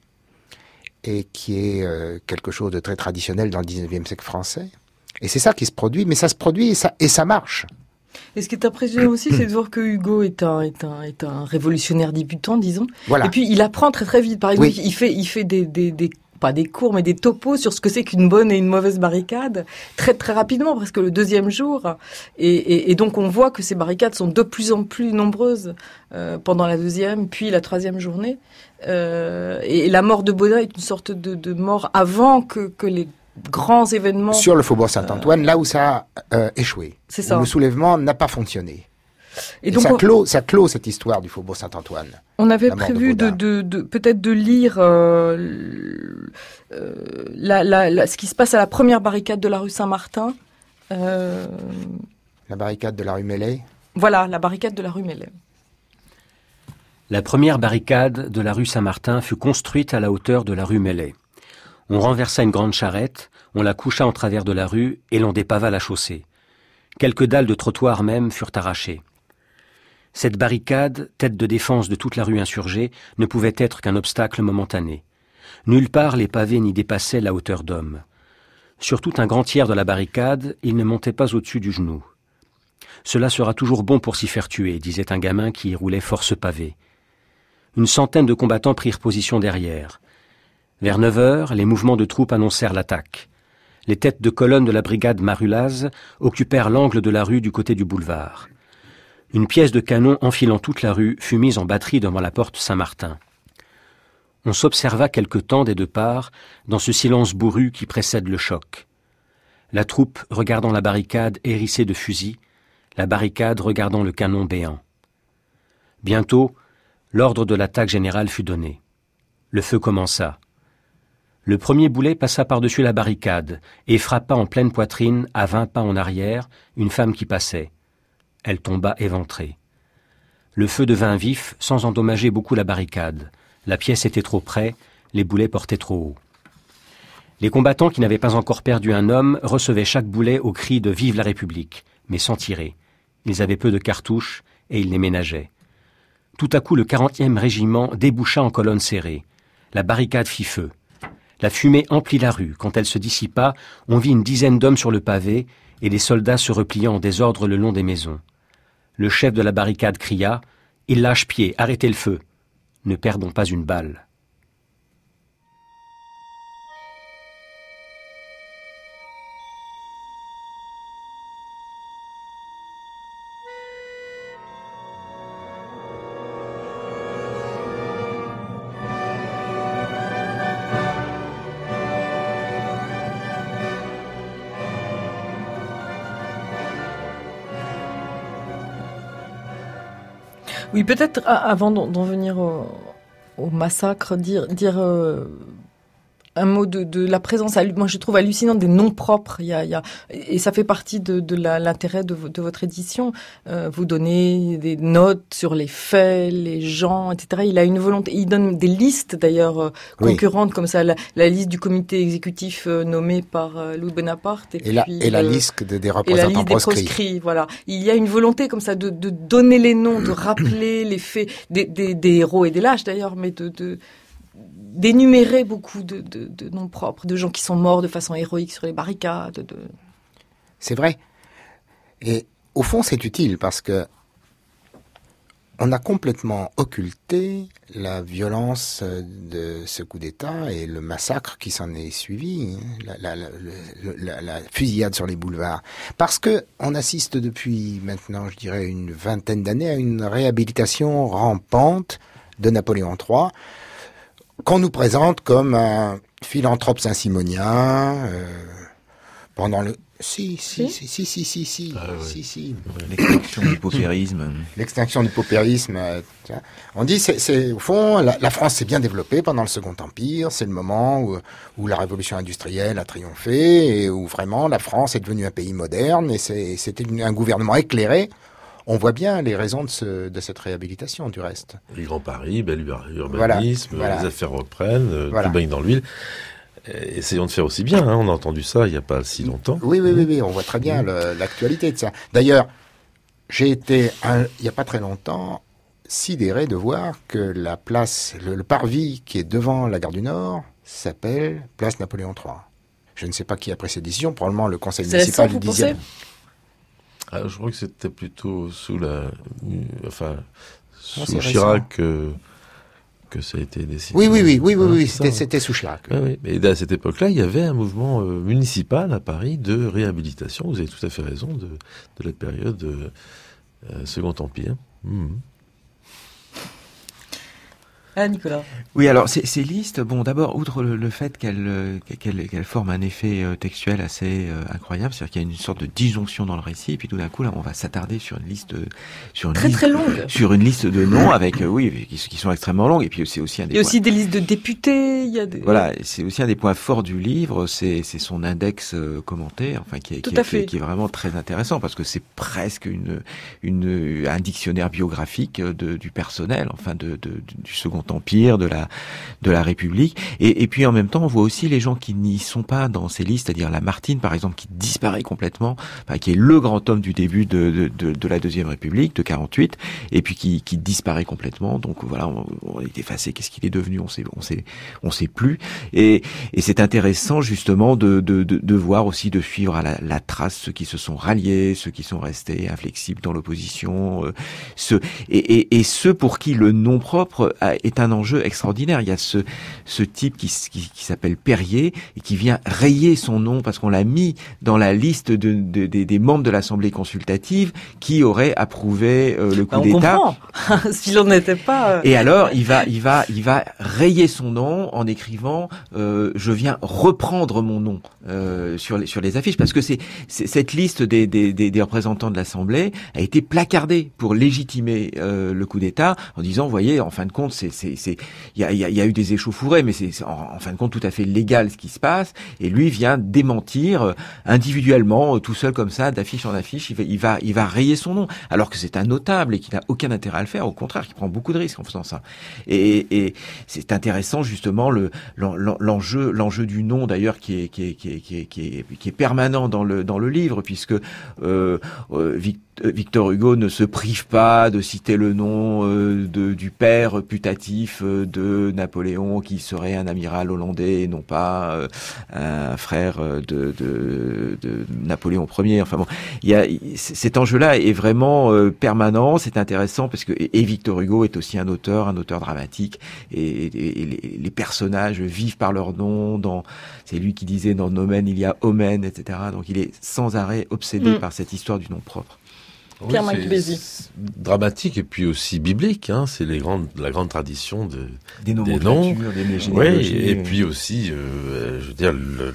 Et qui est euh, quelque chose de très traditionnel dans le dix-neuvième siècle français. Et c'est ça qui se produit, mais ça se produit et ça, et ça marche. Et ce qui est impressionnant aussi, c'est de voir que Hugo est un, est un, est un révolutionnaire débutant, disons. Voilà. Et puis, il apprend très très vite. Par exemple, oui. il fait, il fait des, des, des, pas des cours, mais des topos sur ce que c'est qu'une bonne et une mauvaise barricade, très très rapidement, presque le deuxième jour. Et, et, et donc, on voit que ces barricades sont de plus en plus nombreuses euh, pendant la deuxième, puis la troisième journée. Euh, et la mort de Baudin est une sorte de, de mort avant que, que les grands événements... Sur le faubourg Saint-Antoine, euh, là où ça a euh, échoué. C'est ça. Où le soulèvement n'a pas fonctionné. Et, et donc ça, on... clôt, ça clôt cette histoire du faubourg Saint-Antoine. On avait prévu de, de, de, de peut-être de lire euh, euh, la, la, la, ce qui se passe à la première barricade de la rue Saint-Martin. Euh... La barricade de la rue Mellet. Voilà, la barricade de la rue Mellet. La première barricade de la rue Saint-Martin fut construite à la hauteur de la rue Mellet. On renversa une grande charrette, on la coucha en travers de la rue et l'on dépava la chaussée. Quelques dalles de trottoir même furent arrachées. Cette barricade, tête de défense de toute la rue insurgée, ne pouvait être qu'un obstacle momentané. Nulle part les pavés n'y dépassaient la hauteur d'homme. Sur tout un grand tiers de la barricade, ils ne montaient pas au-dessus du genou. Cela sera toujours bon pour s'y faire tuer, disait un gamin qui y roulait force pavés. Une centaine de combattants prirent position derrière. Vers neuf heures, les mouvements de troupes annoncèrent l'attaque. Les têtes de colonne de la brigade Marulaz occupèrent l'angle de la rue du côté du boulevard. Une pièce de canon enfilant toute la rue fut mise en batterie devant la porte Saint-Martin. On s'observa quelque temps des deux parts, dans ce silence bourru qui précède le choc. La troupe regardant la barricade hérissée de fusils, la barricade regardant le canon béant. Bientôt, l'ordre de l'attaque générale fut donné. Le feu commença. Le premier boulet passa par-dessus la barricade et frappa en pleine poitrine, à vingt pas en arrière, une femme qui passait. Elle tomba éventrée. Le feu devint vif sans endommager beaucoup la barricade. La pièce était trop près, les boulets portaient trop haut. Les combattants qui n'avaient pas encore perdu un homme recevaient chaque boulet au cri de « Vive la République !» mais sans tirer. Ils avaient peu de cartouches et ils les ménageaient. Tout à coup, le quarantième régiment déboucha en colonne serrée. La barricade fit feu. La fumée emplit la rue. Quand elle se dissipa, on vit une dizaine d'hommes sur le pavé et les soldats se repliant en désordre le long des maisons. Le chef de la barricade cria « Il lâche pied, arrêtez le feu !» Ne perdons pas une balle. Oui, peut-être avant d'en venir au, au massacre, dire, dire euh, un mot de, de la présence, moi je trouve hallucinante des noms propres. Il y a, il y a, et ça fait partie de, de la, l'intérêt de, de votre édition. Euh, vous donnez des notes sur les faits, les gens, et cetera. Il a une volonté. Il donne des listes d'ailleurs euh, concurrentes, oui. Comme ça, la, la liste du comité exécutif euh, nommé par euh, Louis Bonaparte. Et, et, la, puis, et la euh, liste de, des représentants et la liste proscrits. Des proscrits. Voilà. Il y a une volonté comme ça de, de donner les noms, de rappeler les faits des, des, des héros et des lâches d'ailleurs, mais de, de d'énumérer beaucoup de, de, de noms propres, de gens qui sont morts de façon héroïque sur les barricades. De... C'est vrai. Et au fond, c'est utile parce que on a complètement occulté la violence de ce coup d'État et le massacre qui s'en est suivi, la, la, la, la, la fusillade sur les boulevards. Parce que on assiste depuis maintenant, je dirais, une vingtaine d'années à une réhabilitation rampante de Napoléon trois, qu'on nous présente comme un philanthrope saint-simonien, euh, pendant le... Si, si, si, si, si, si, si, ah, ouais. si, si. L'extinction du paupérisme. L'extinction du paupérisme. Euh, on dit, c'est, c'est au fond, la, la France s'est bien développée pendant le Second Empire, c'est le moment où, où la révolution industrielle a triomphé, et où vraiment la France est devenue un pays moderne, et c'est, c'était un gouvernement éclairé. On voit bien les raisons de, ce, de cette réhabilitation, du reste. Les grands paris, bel urbanisme, voilà, les voilà. affaires reprennent, euh, voilà. tout baigne dans l'huile. Essayons de faire aussi bien, hein. On a entendu ça il n'y a pas si longtemps. Oui, oui, oui, oui, on voit très bien mmh. le, l'actualité de ça. D'ailleurs, j'ai été, un, il n'y a pas très longtemps, sidéré de voir que la place, le, le parvis qui est devant la gare du Nord s'appelle place Napoléon trois. Je ne sais pas qui a pris cette décision, probablement le conseil c'est municipal du dixième. Ah, je crois que c'était plutôt sous la, enfin, sous non, Chirac euh, que ça a été décidé. Oui, oui, oui, oui, oui, ah, oui, c'est c'était, ça, c'était sous Chirac. Oui, oui. Mais à cette époque-là, il y avait un mouvement euh, municipal à Paris de réhabilitation. Vous avez tout à fait raison de, de la période euh, Second Empire. Mmh. Ah, Nicolas. Oui, alors ces, ces listes, bon, d'abord, outre le, le fait qu'elles qu'elles qu'elles forment un effet euh, textuel assez euh, incroyable, c'est-à-dire qu'il y a une sorte de disjonction dans le récit, et puis tout d'un coup, là, on va s'attarder sur une liste, sur une très liste, très longue, sur une liste de noms avec, euh, oui, qui, qui sont extrêmement longues, et puis c'est aussi un des. Il y a points... aussi des listes de députés. Il y a des. Voilà, c'est aussi un des points forts du livre, c'est c'est son index euh, commenté, enfin qui est qui, qui, est, qui est vraiment très intéressant parce que c'est presque une une un dictionnaire biographique de du personnel, enfin de, de du second Empire, de la de la République, et, et puis en même temps on voit aussi les gens qui n'y sont pas dans ces listes, c'est-à-dire Lamartine par exemple qui disparaît complètement, enfin, qui est le grand homme du début de de, de, de la deuxième République de quarante-huit, et puis qui qui disparaît complètement, donc voilà, on, on est effacé, qu'est-ce qu'il est devenu, on sait on sait on sait plus, et et c'est intéressant justement de de de, de voir aussi, de suivre à la, la trace ceux qui se sont ralliés, ceux qui sont restés inflexibles dans l'opposition, euh, ceux et, et et ceux pour qui le nom propre a, est c'est un enjeu extraordinaire. Il y a ce, ce type qui, qui, qui s'appelle Perrier et qui vient rayer son nom parce qu'on l'a mis dans la liste de, de, de, des membres de l'Assemblée consultative qui auraient approuvé euh, le coup on d'État. On comprend, s'il n'en était pas... Euh... Et alors, il va, il va, il va rayer son nom en écrivant euh, « Je viens reprendre mon nom euh, sur les sur les affiches », parce que c'est, c'est cette liste des, des, des, des représentants de l'Assemblée a été placardée pour légitimer euh, le coup d'État en disant, vous voyez, en fin de compte, c'est c'est c'est il y a, y a, y a eu des échauffourées, mais c'est, c'est en, en fin de compte tout à fait légal ce qui se passe. Et lui vient démentir euh, individuellement, euh, tout seul comme ça, d'affiche en affiche, il va il va il va rayer son nom, alors que c'est un notable et qu'il n'a aucun intérêt à le faire. Au contraire, qu'il prend beaucoup de risques en faisant ça. Et, et c'est intéressant justement le l'enjeu l'enjeu du nom d'ailleurs qui est qui est qui est qui est qui est, qui est permanent dans le dans le livre, puisque euh, euh, Victor Hugo ne se prive pas de citer le nom euh, de, du père putatif euh, de Napoléon, qui serait un amiral hollandais et non pas euh, un frère de, de, de Napoléon Ier. Enfin bon, il y a cet enjeu-là est vraiment euh, permanent. C'est intéressant parce que et, et Victor Hugo est aussi un auteur, un auteur dramatique, et, et, et les, les personnages vivent par leur nom. Dans, c'est lui qui disait dans Nomen il y a Omen, et cetera. Donc il est sans arrêt obsédé mmh. par cette histoire du nom propre. Pierre-Marc oui, Bézy. Dramatique et puis aussi biblique, hein, c'est les grandes, la grande tradition de, des, des noms, des oui, et puis aussi, euh, je veux dire, le,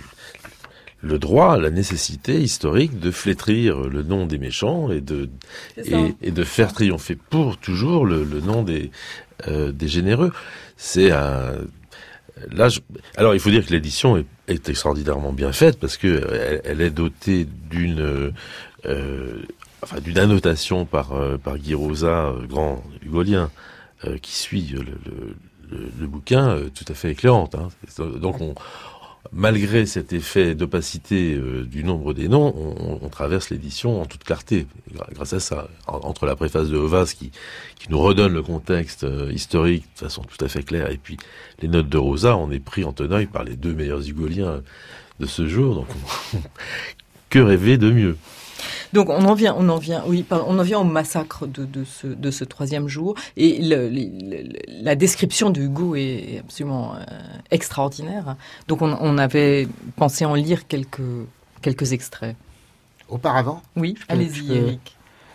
le droit, la nécessité historique de flétrir le nom des méchants et de et, et de faire triompher pour toujours le, le nom des euh, des généreux. C'est un Là, je... alors il faut dire que l'édition est, est extraordinairement bien faite parce que elle, elle est dotée d'une euh, enfin d'une annotation par euh, par Guy Rosa, euh, grand hugolien, euh, qui suit le, le, le, le bouquin, euh, tout à fait éclairante. Hein. Donc on, malgré cet effet d'opacité euh, du nombre des noms, on, on traverse l'édition en toute clarté, grâce à ça. En, entre la préface de Hovaz qui, qui nous redonne le contexte euh, historique de façon tout à fait claire, et puis les notes de Rosa, on est pris en tenaille par les deux meilleurs hugoliens de ce jour. Donc, on, que rêver de mieux? Donc on en vient, on en vient, oui, on en vient au massacre de, de ce de ce troisième jour, et le, le, la description de Hugo est absolument euh, extraordinaire. Donc on, on avait pensé en lire quelques quelques extraits. Auparavant, oui, je peux, allez-y, je peux, Eric.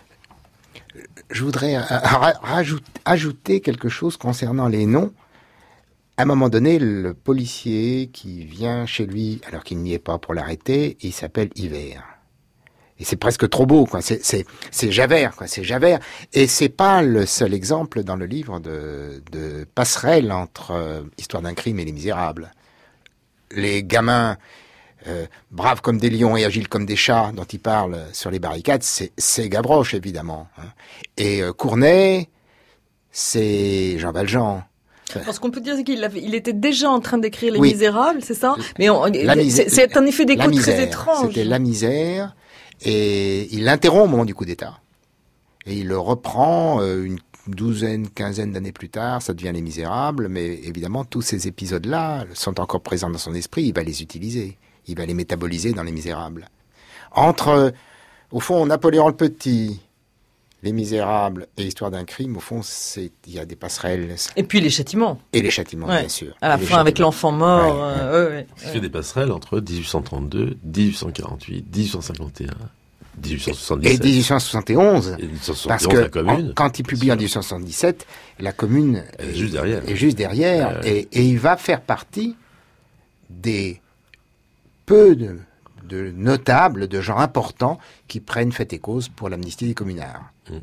Je voudrais rajouter, ajouter quelque chose concernant les noms. À un moment donné, le policier qui vient chez lui, alors qu'il n'y est pas pour l'arrêter, il s'appelle Hiver. Et c'est presque trop beau, quoi. C'est, c'est, c'est Javert, quoi. C'est Javert. Et c'est pas le seul exemple dans le livre de, de passerelle entre euh, Histoire d'un crime et Les Misérables. Les gamins, euh, braves comme des lions et agiles comme des chats, dont il parle sur les barricades, c'est, c'est Gavroche, évidemment. Hein. Et euh, Cournet, c'est Jean Valjean. Parce qu'on peut dire qu'il avait, il était déjà en train d'écrire Les oui. Misérables, c'est ça? Mais on, misère, c'est, c'est un effet d'écho très étrange. C'était La Misère. Et il l'interrompt au moment du coup d'État. Et il le reprend euh, une douzaine, quinzaine d'années plus tard, ça devient Les Misérables, mais évidemment, tous ces épisodes-là sont encore présents dans son esprit, il va les utiliser, il va les métaboliser dans Les Misérables. Entre, euh, au fond, Napoléon le Petit, Les Misérables et Histoire d'un crime, au fond, c'est, il y a des passerelles. Et puis les châtiments. Et les châtiments, ouais. bien sûr. À la fin, avec l'enfant mort. Ouais, euh, ouais. Ouais, ouais, Il fait des passerelles entre dix-huit cent trente-deux, dix-huit cent quarante-huit, dix-huit cent cinquante et un, dix-huit cent soixante-dix-sept. Et dix-huit cent soixante et onze. Et dix-huit cent soixante et onze, parce que la commune. En, quand il publie en dix-huit cent soixante-dix-sept, la commune est, est juste derrière. Est juste derrière euh... et, et il va faire partie des peu de, de notables, de gens importants qui prennent fait et cause pour l'amnistie des communards. Mm.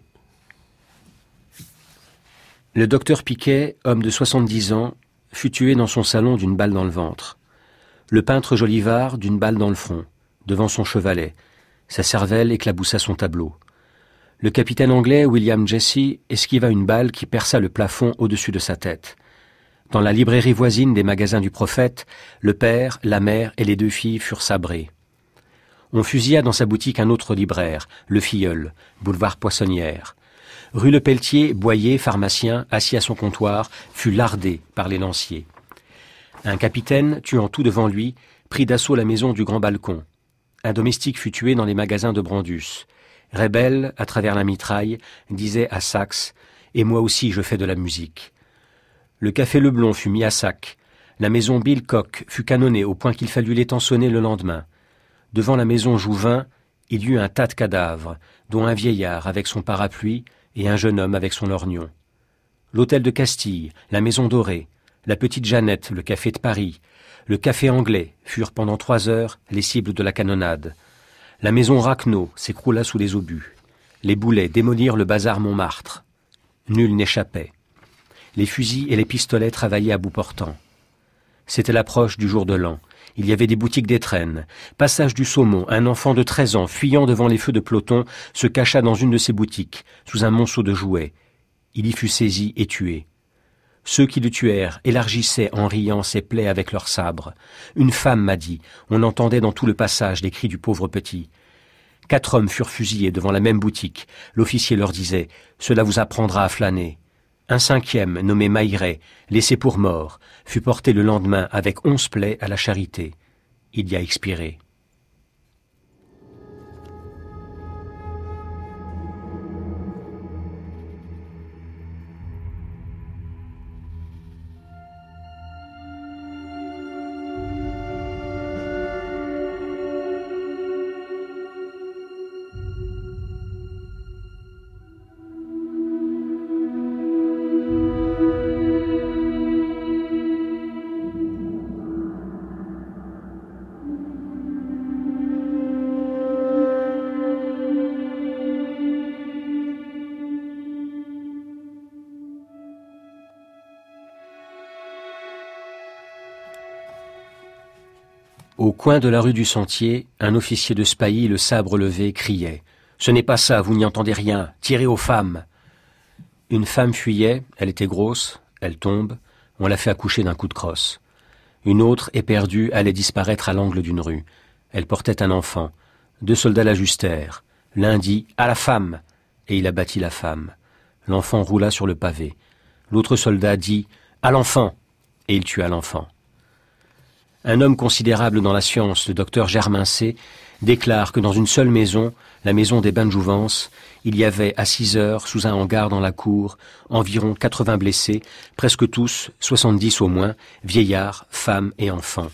Le docteur Piquet, homme de soixante-dix ans, fut tué dans son salon d'une balle dans le ventre. Le peintre Jolivard d'une balle dans le front, devant son chevalet. Sa cervelle éclaboussa son tableau. Le capitaine anglais William Jesse esquiva une balle qui perça le plafond au-dessus de sa tête. Dans la librairie voisine des magasins du Prophète, le père, la mère et les deux filles furent sabrés. On fusilla dans sa boutique un autre libraire, le Filleul, boulevard Poissonnière. Rue Le Pelletier, Boyer, pharmacien, assis à son comptoir, fut lardé par les lanciers. Un capitaine, tuant tout devant lui, prit d'assaut la maison du Grand Balcon. Un domestique fut tué dans les magasins de Brandus. Rebelle, à travers la mitraille, disait à Saxe « Et moi aussi je fais de la musique ». Le café Leblon fut mis à sac. La maison Bilcock fut canonnée au point qu'il fallut l'étançonner le lendemain. Devant la maison Jouvin, il y eut un tas de cadavres, dont un vieillard avec son parapluie et un jeune homme avec son lorgnon. L'hôtel de Castille, la maison Dorée, la petite Jeannette, le café de Paris, le café anglais furent pendant trois heures les cibles de la canonnade. La maison Raquenot s'écroula sous les obus. Les boulets démolirent le bazar Montmartre. Nul n'échappait. Les fusils et les pistolets travaillaient à bout portant. C'était l'approche du jour de l'an. Il y avait des boutiques d'étrennes. Passage du Saumon, un enfant de treize ans, fuyant devant les feux de peloton, se cacha dans une de ces boutiques, sous un monceau de jouets. Il y fut saisi et tué. Ceux qui le tuèrent élargissaient en riant ses plaies avec leurs sabres. Une femme m'a dit, on entendait dans tout le passage les cris du pauvre petit. Quatre hommes furent fusillés devant la même boutique. L'officier leur disait, cela vous apprendra à flâner. Un cinquième, nommé Mailleret, laissé pour mort, fut porté le lendemain avec onze plaies à la Charité. Il y a expiré. Au coin de la rue du Sentier, un officier de Spahis, le sabre levé, criait « Ce n'est pas ça, vous n'y entendez rien, tirez aux femmes !» Une femme fuyait, elle était grosse, elle tombe, on l'a fait accoucher d'un coup de crosse. Une autre, éperdue, allait disparaître à l'angle d'une rue. Elle portait un enfant. Deux soldats l'ajustèrent. L'un dit « À la femme !» et il abattit la femme. L'enfant roula sur le pavé. L'autre soldat dit « À l'enfant !» et il tua l'enfant. Un homme considérable dans la science, le docteur Germain C., déclare que dans une seule maison, la maison des Bains de Jouvence, il y avait à six heures, sous un hangar dans la cour, environ quatre-vingts blessés, presque tous, soixante-dix au moins, vieillards, femmes et enfants.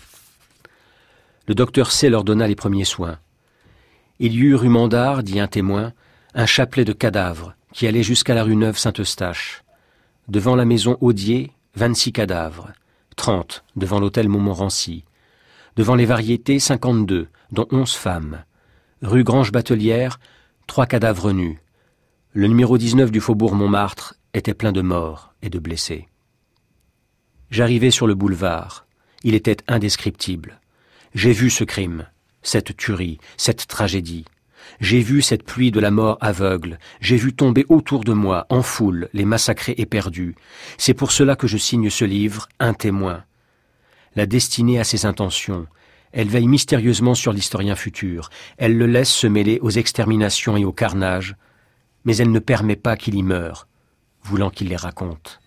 Le docteur C. leur donna les premiers soins. Il y eut rue Mandard, dit un témoin, un chapelet de cadavres qui allait jusqu'à la rue Neuve-Saint-Eustache. Devant la maison Audier, vingt-six cadavres. trente devant l'hôtel Montmorency. Devant les Variétés, cinquante-deux, dont onze femmes. Rue Grange-Batelière, trois cadavres nus. Le numéro dix-neuf du faubourg Montmartre était plein de morts et de blessés. J'arrivai sur le boulevard. Il était indescriptible. J'ai vu ce crime, cette tuerie, cette tragédie. J'ai vu cette pluie de la mort aveugle. J'ai vu tomber autour de moi, en foule, les massacrés éperdus. C'est pour cela que je signe ce livre, Un témoin. La destinée a ses intentions. Elle veille mystérieusement sur l'historien futur. Elle le laisse se mêler aux exterminations et au carnage, mais elle ne permet pas qu'il y meure, voulant qu'il les raconte.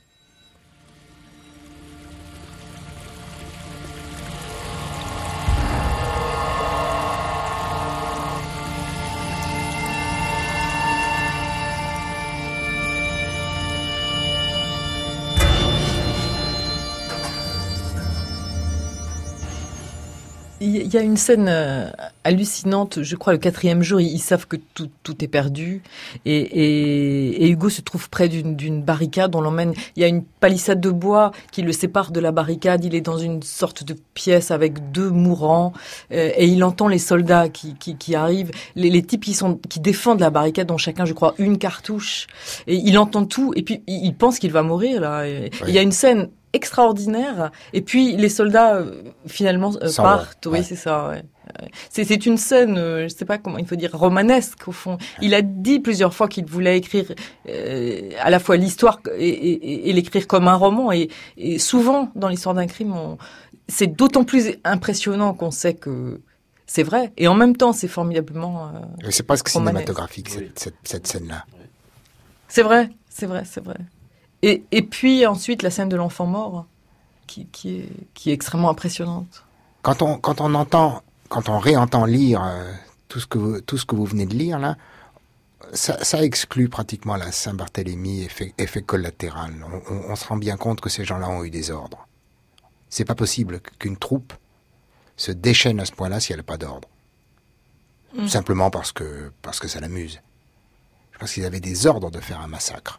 Il y a une scène euh, hallucinante, je crois le quatrième jour, ils, ils savent que tout, tout est perdu et, et, et Hugo se trouve près d'une, d'une barricade, on l'emmène, il y a une palissade de bois qui le sépare de la barricade, il est dans une sorte de pièce avec deux mourants euh, et il entend les soldats qui, qui, qui arrivent, les, les types qui, sont, qui défendent la barricade ont chacun je crois une cartouche et il entend tout et puis il, il pense qu'il va mourir là. Et, oui. Il y a une scène extraordinaire et puis les soldats euh, finalement euh, partent, oui ouais. C'est ça. Ouais. C'est, c'est une scène, euh, je sais pas comment il faut dire, romanesque au fond. Il a dit plusieurs fois qu'il voulait écrire euh, à la fois l'histoire et, et, et l'écrire comme un roman et, et souvent dans l'histoire d'un crime, on, c'est d'autant plus impressionnant qu'on sait que c'est vrai et en même temps c'est formidablement. Euh, c'est presque cinématographique cette, oui. cette, cette scène-là. C'est vrai, c'est vrai, c'est vrai. Et, et puis ensuite la scène de l'enfant mort, qui, qui, est, qui est extrêmement impressionnante. Quand on, quand on entend, quand on réentend lire euh, tout ce que vous, tout ce que vous venez de lire là, ça, ça exclut pratiquement la Saint-Barthélemy, effet, effet collatéral. On, on, on se rend bien compte que ces gens-là ont eu des ordres. C'est pas possible qu'une troupe se déchaîne à ce point-là si elle n'a pas d'ordre. Mmh. Simplement parce que, parce que ça l'amuse. Je pense qu'ils avaient des ordres de faire un massacre.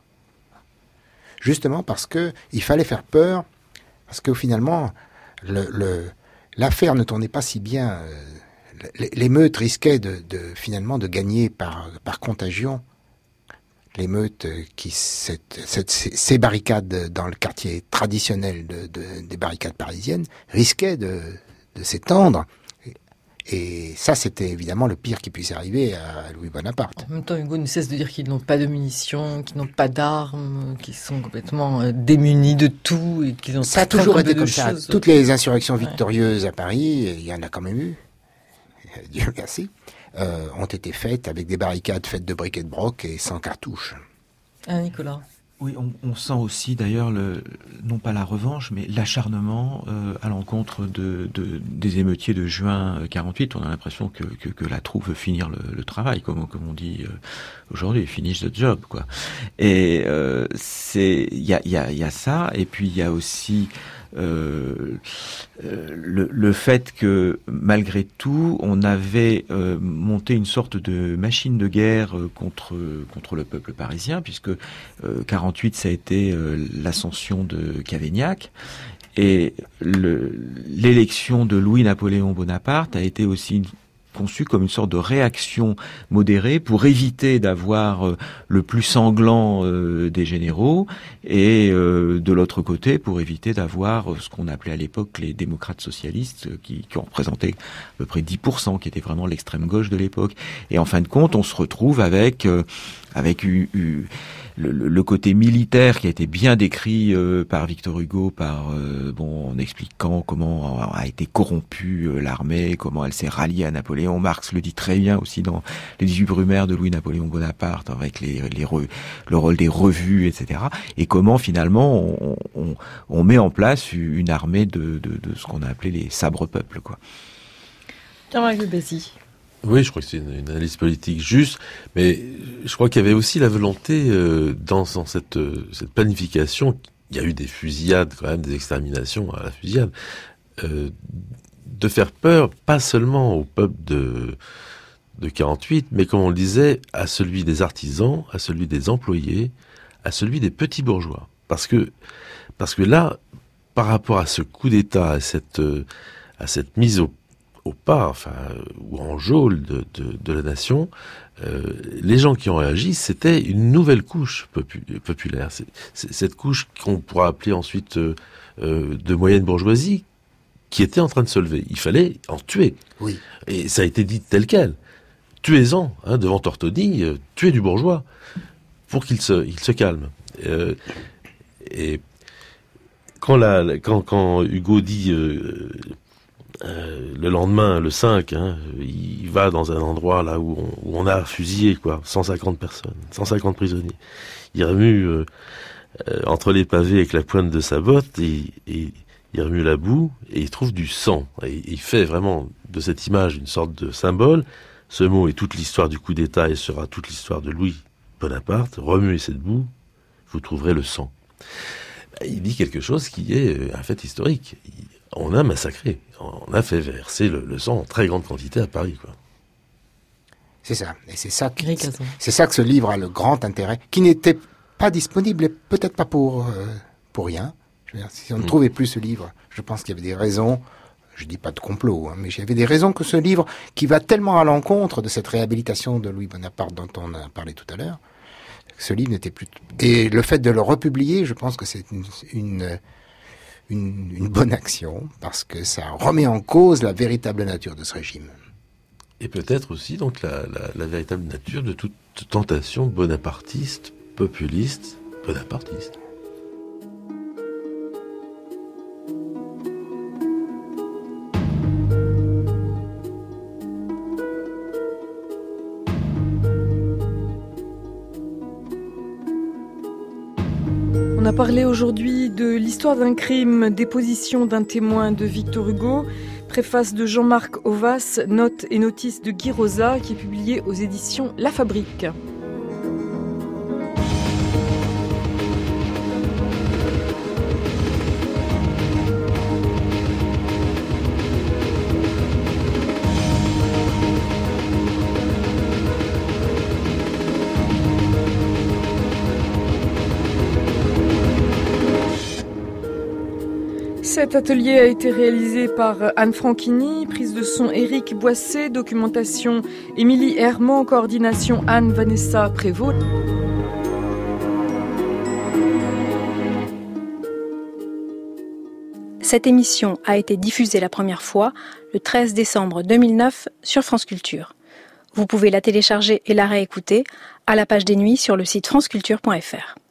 Justement parce que il fallait faire peur, parce que finalement, le, le, l'affaire ne tournait pas si bien. L'émeute risquait de, de, finalement de gagner par, par contagion. L'émeute qui, cette, cette, ces barricades dans le quartier traditionnel de, de, des barricades parisiennes risquaient de, de s'étendre. Et ça, c'était évidemment le pire qui puisse arriver à Louis Bonaparte. En même temps, Hugo ne cesse de dire qu'ils n'ont pas de munitions, qu'ils n'ont pas d'armes, qu'ils sont complètement démunis de tout et qu'ils ont ça a toujours été comme ça. Choses. Toutes les insurrections victorieuses ouais. à Paris, il y en a quand même eu, Dieu merci, euh, ont été faites avec des barricades faites de briques et de broc et sans cartouches. Ah, Nicolas. Oui, on, on sent aussi d'ailleurs, le, non pas la revanche, mais l'acharnement euh, à l'encontre de, de, des émeutiers de juin quarante-huit. On a l'impression que, que, que la troupe veut finir le, le travail, comme, comme on dit euh, aujourd'hui, finish the job, quoi. Et euh, c'est, il y a, y a, y a ça, et puis il y a aussi Euh, euh, le, le fait que malgré tout on avait euh, monté une sorte de machine de guerre euh, contre contre le peuple parisien, puisque euh, quarante-huit ça a été euh, l'ascension de Cavaignac et le, l'élection de Louis-Napoléon Bonaparte a été aussi une conçu comme une sorte de réaction modérée pour éviter d'avoir euh, le plus sanglant euh, des généraux et euh, de l'autre côté pour éviter d'avoir euh, ce qu'on appelait à l'époque les démocrates socialistes euh, qui, qui en représentaient à peu près dix pour cent, qui étaient vraiment l'extrême gauche de l'époque. Et en fin de compte, on se retrouve avec euh, avec u, u, le, le côté militaire qui a été bien décrit euh, par Victor Hugo, par euh, bon en expliquant comment a été corrompue euh, l'armée, comment elle s'est ralliée à Napoléon. Marx le dit très bien aussi dans les dix-huit Brumaires de Louis-Napoléon Bonaparte, avec les, les re, le rôle des revues, et cetera. Et comment finalement on, on, on met en place une armée de, de, de ce qu'on a appelé les sabres-peuples, quoi. Jean-Marc Bézi. Oui, je crois que c'est une, une analyse politique juste, mais je crois qu'il y avait aussi la volonté euh, dans, dans cette, euh, cette planification. Il y a eu des fusillades, quand même, des exterminations à la fusillade, euh, de faire peur, pas seulement au peuple de, de quarante-huit, mais comme on le disait, à celui des artisans, à celui des employés, à celui des petits bourgeois. Parce que, parce que là, par rapport à ce coup d'État, à cette, euh, à cette mise au au pas, enfin, ou en geôle de, de, de la nation, euh, les gens qui ont réagi, c'était une nouvelle couche popu- populaire. C'est, c'est cette couche qu'on pourra appeler ensuite euh, euh, de moyenne bourgeoisie, qui était en train de se lever. Il fallait en tuer. Oui. Et ça a été dit tel quel. Tuez-en, hein, devant Tortoni, euh, tuez du bourgeois, pour qu'il se, il se calme. Euh, et quand, la, quand, quand Hugo dit... Euh, Euh, le lendemain, le cinq, hein, il va dans un endroit là où on, où on a fusillé quoi, cent cinquante personnes, cent cinquante prisonniers. Il remue euh, euh, entre les pavés avec la pointe de sa botte et, et il remue la boue et il trouve du sang. Et il fait vraiment de cette image une sorte de symbole. Ce mot est toute l'histoire du coup d'État et sera toute l'histoire de Louis Bonaparte. Remuez cette boue, vous trouverez le sang. Il dit quelque chose qui est un fait historique. Il, On a massacré, on a fait verser le, le sang en très grande quantité à Paris, quoi. C'est ça, et c'est ça, qui, c'est, c'est ça que ce livre a le grand intérêt, qui n'était pas disponible, et peut-être pas pour euh, pour rien. Je veux dire, si on ne mmh. trouvait plus ce livre, je pense qu'il y avait des raisons. Je dis pas de complot, hein, mais il y avait des raisons que ce livre, qui va tellement à l'encontre de cette réhabilitation de Louis Bonaparte dont on a parlé tout à l'heure, ce livre n'était plus. Et le fait de le republier, je pense que c'est une, une Une, une bonne action, parce que ça remet en cause la véritable nature de ce régime. Et peut-être aussi donc la, la, la véritable nature de toute tentation bonapartiste, populiste, bonapartiste. On a parlé aujourd'hui de l'histoire d'un crime, déposition d'un témoin de Victor Hugo, préface de Jean-Marc Ovas, notes et notices de Guy Rosa, qui est publié aux éditions La Fabrique. Cet atelier a été réalisé par Anne Franchini, prise de son Éric Boissé, documentation Émilie Herman, coordination Anne-Vanessa Prévost. Cette émission a été diffusée la première fois le treize décembre deux mille neuf sur France Culture. Vous pouvez la télécharger et la réécouter à la page des nuits sur le site franceculture point f r.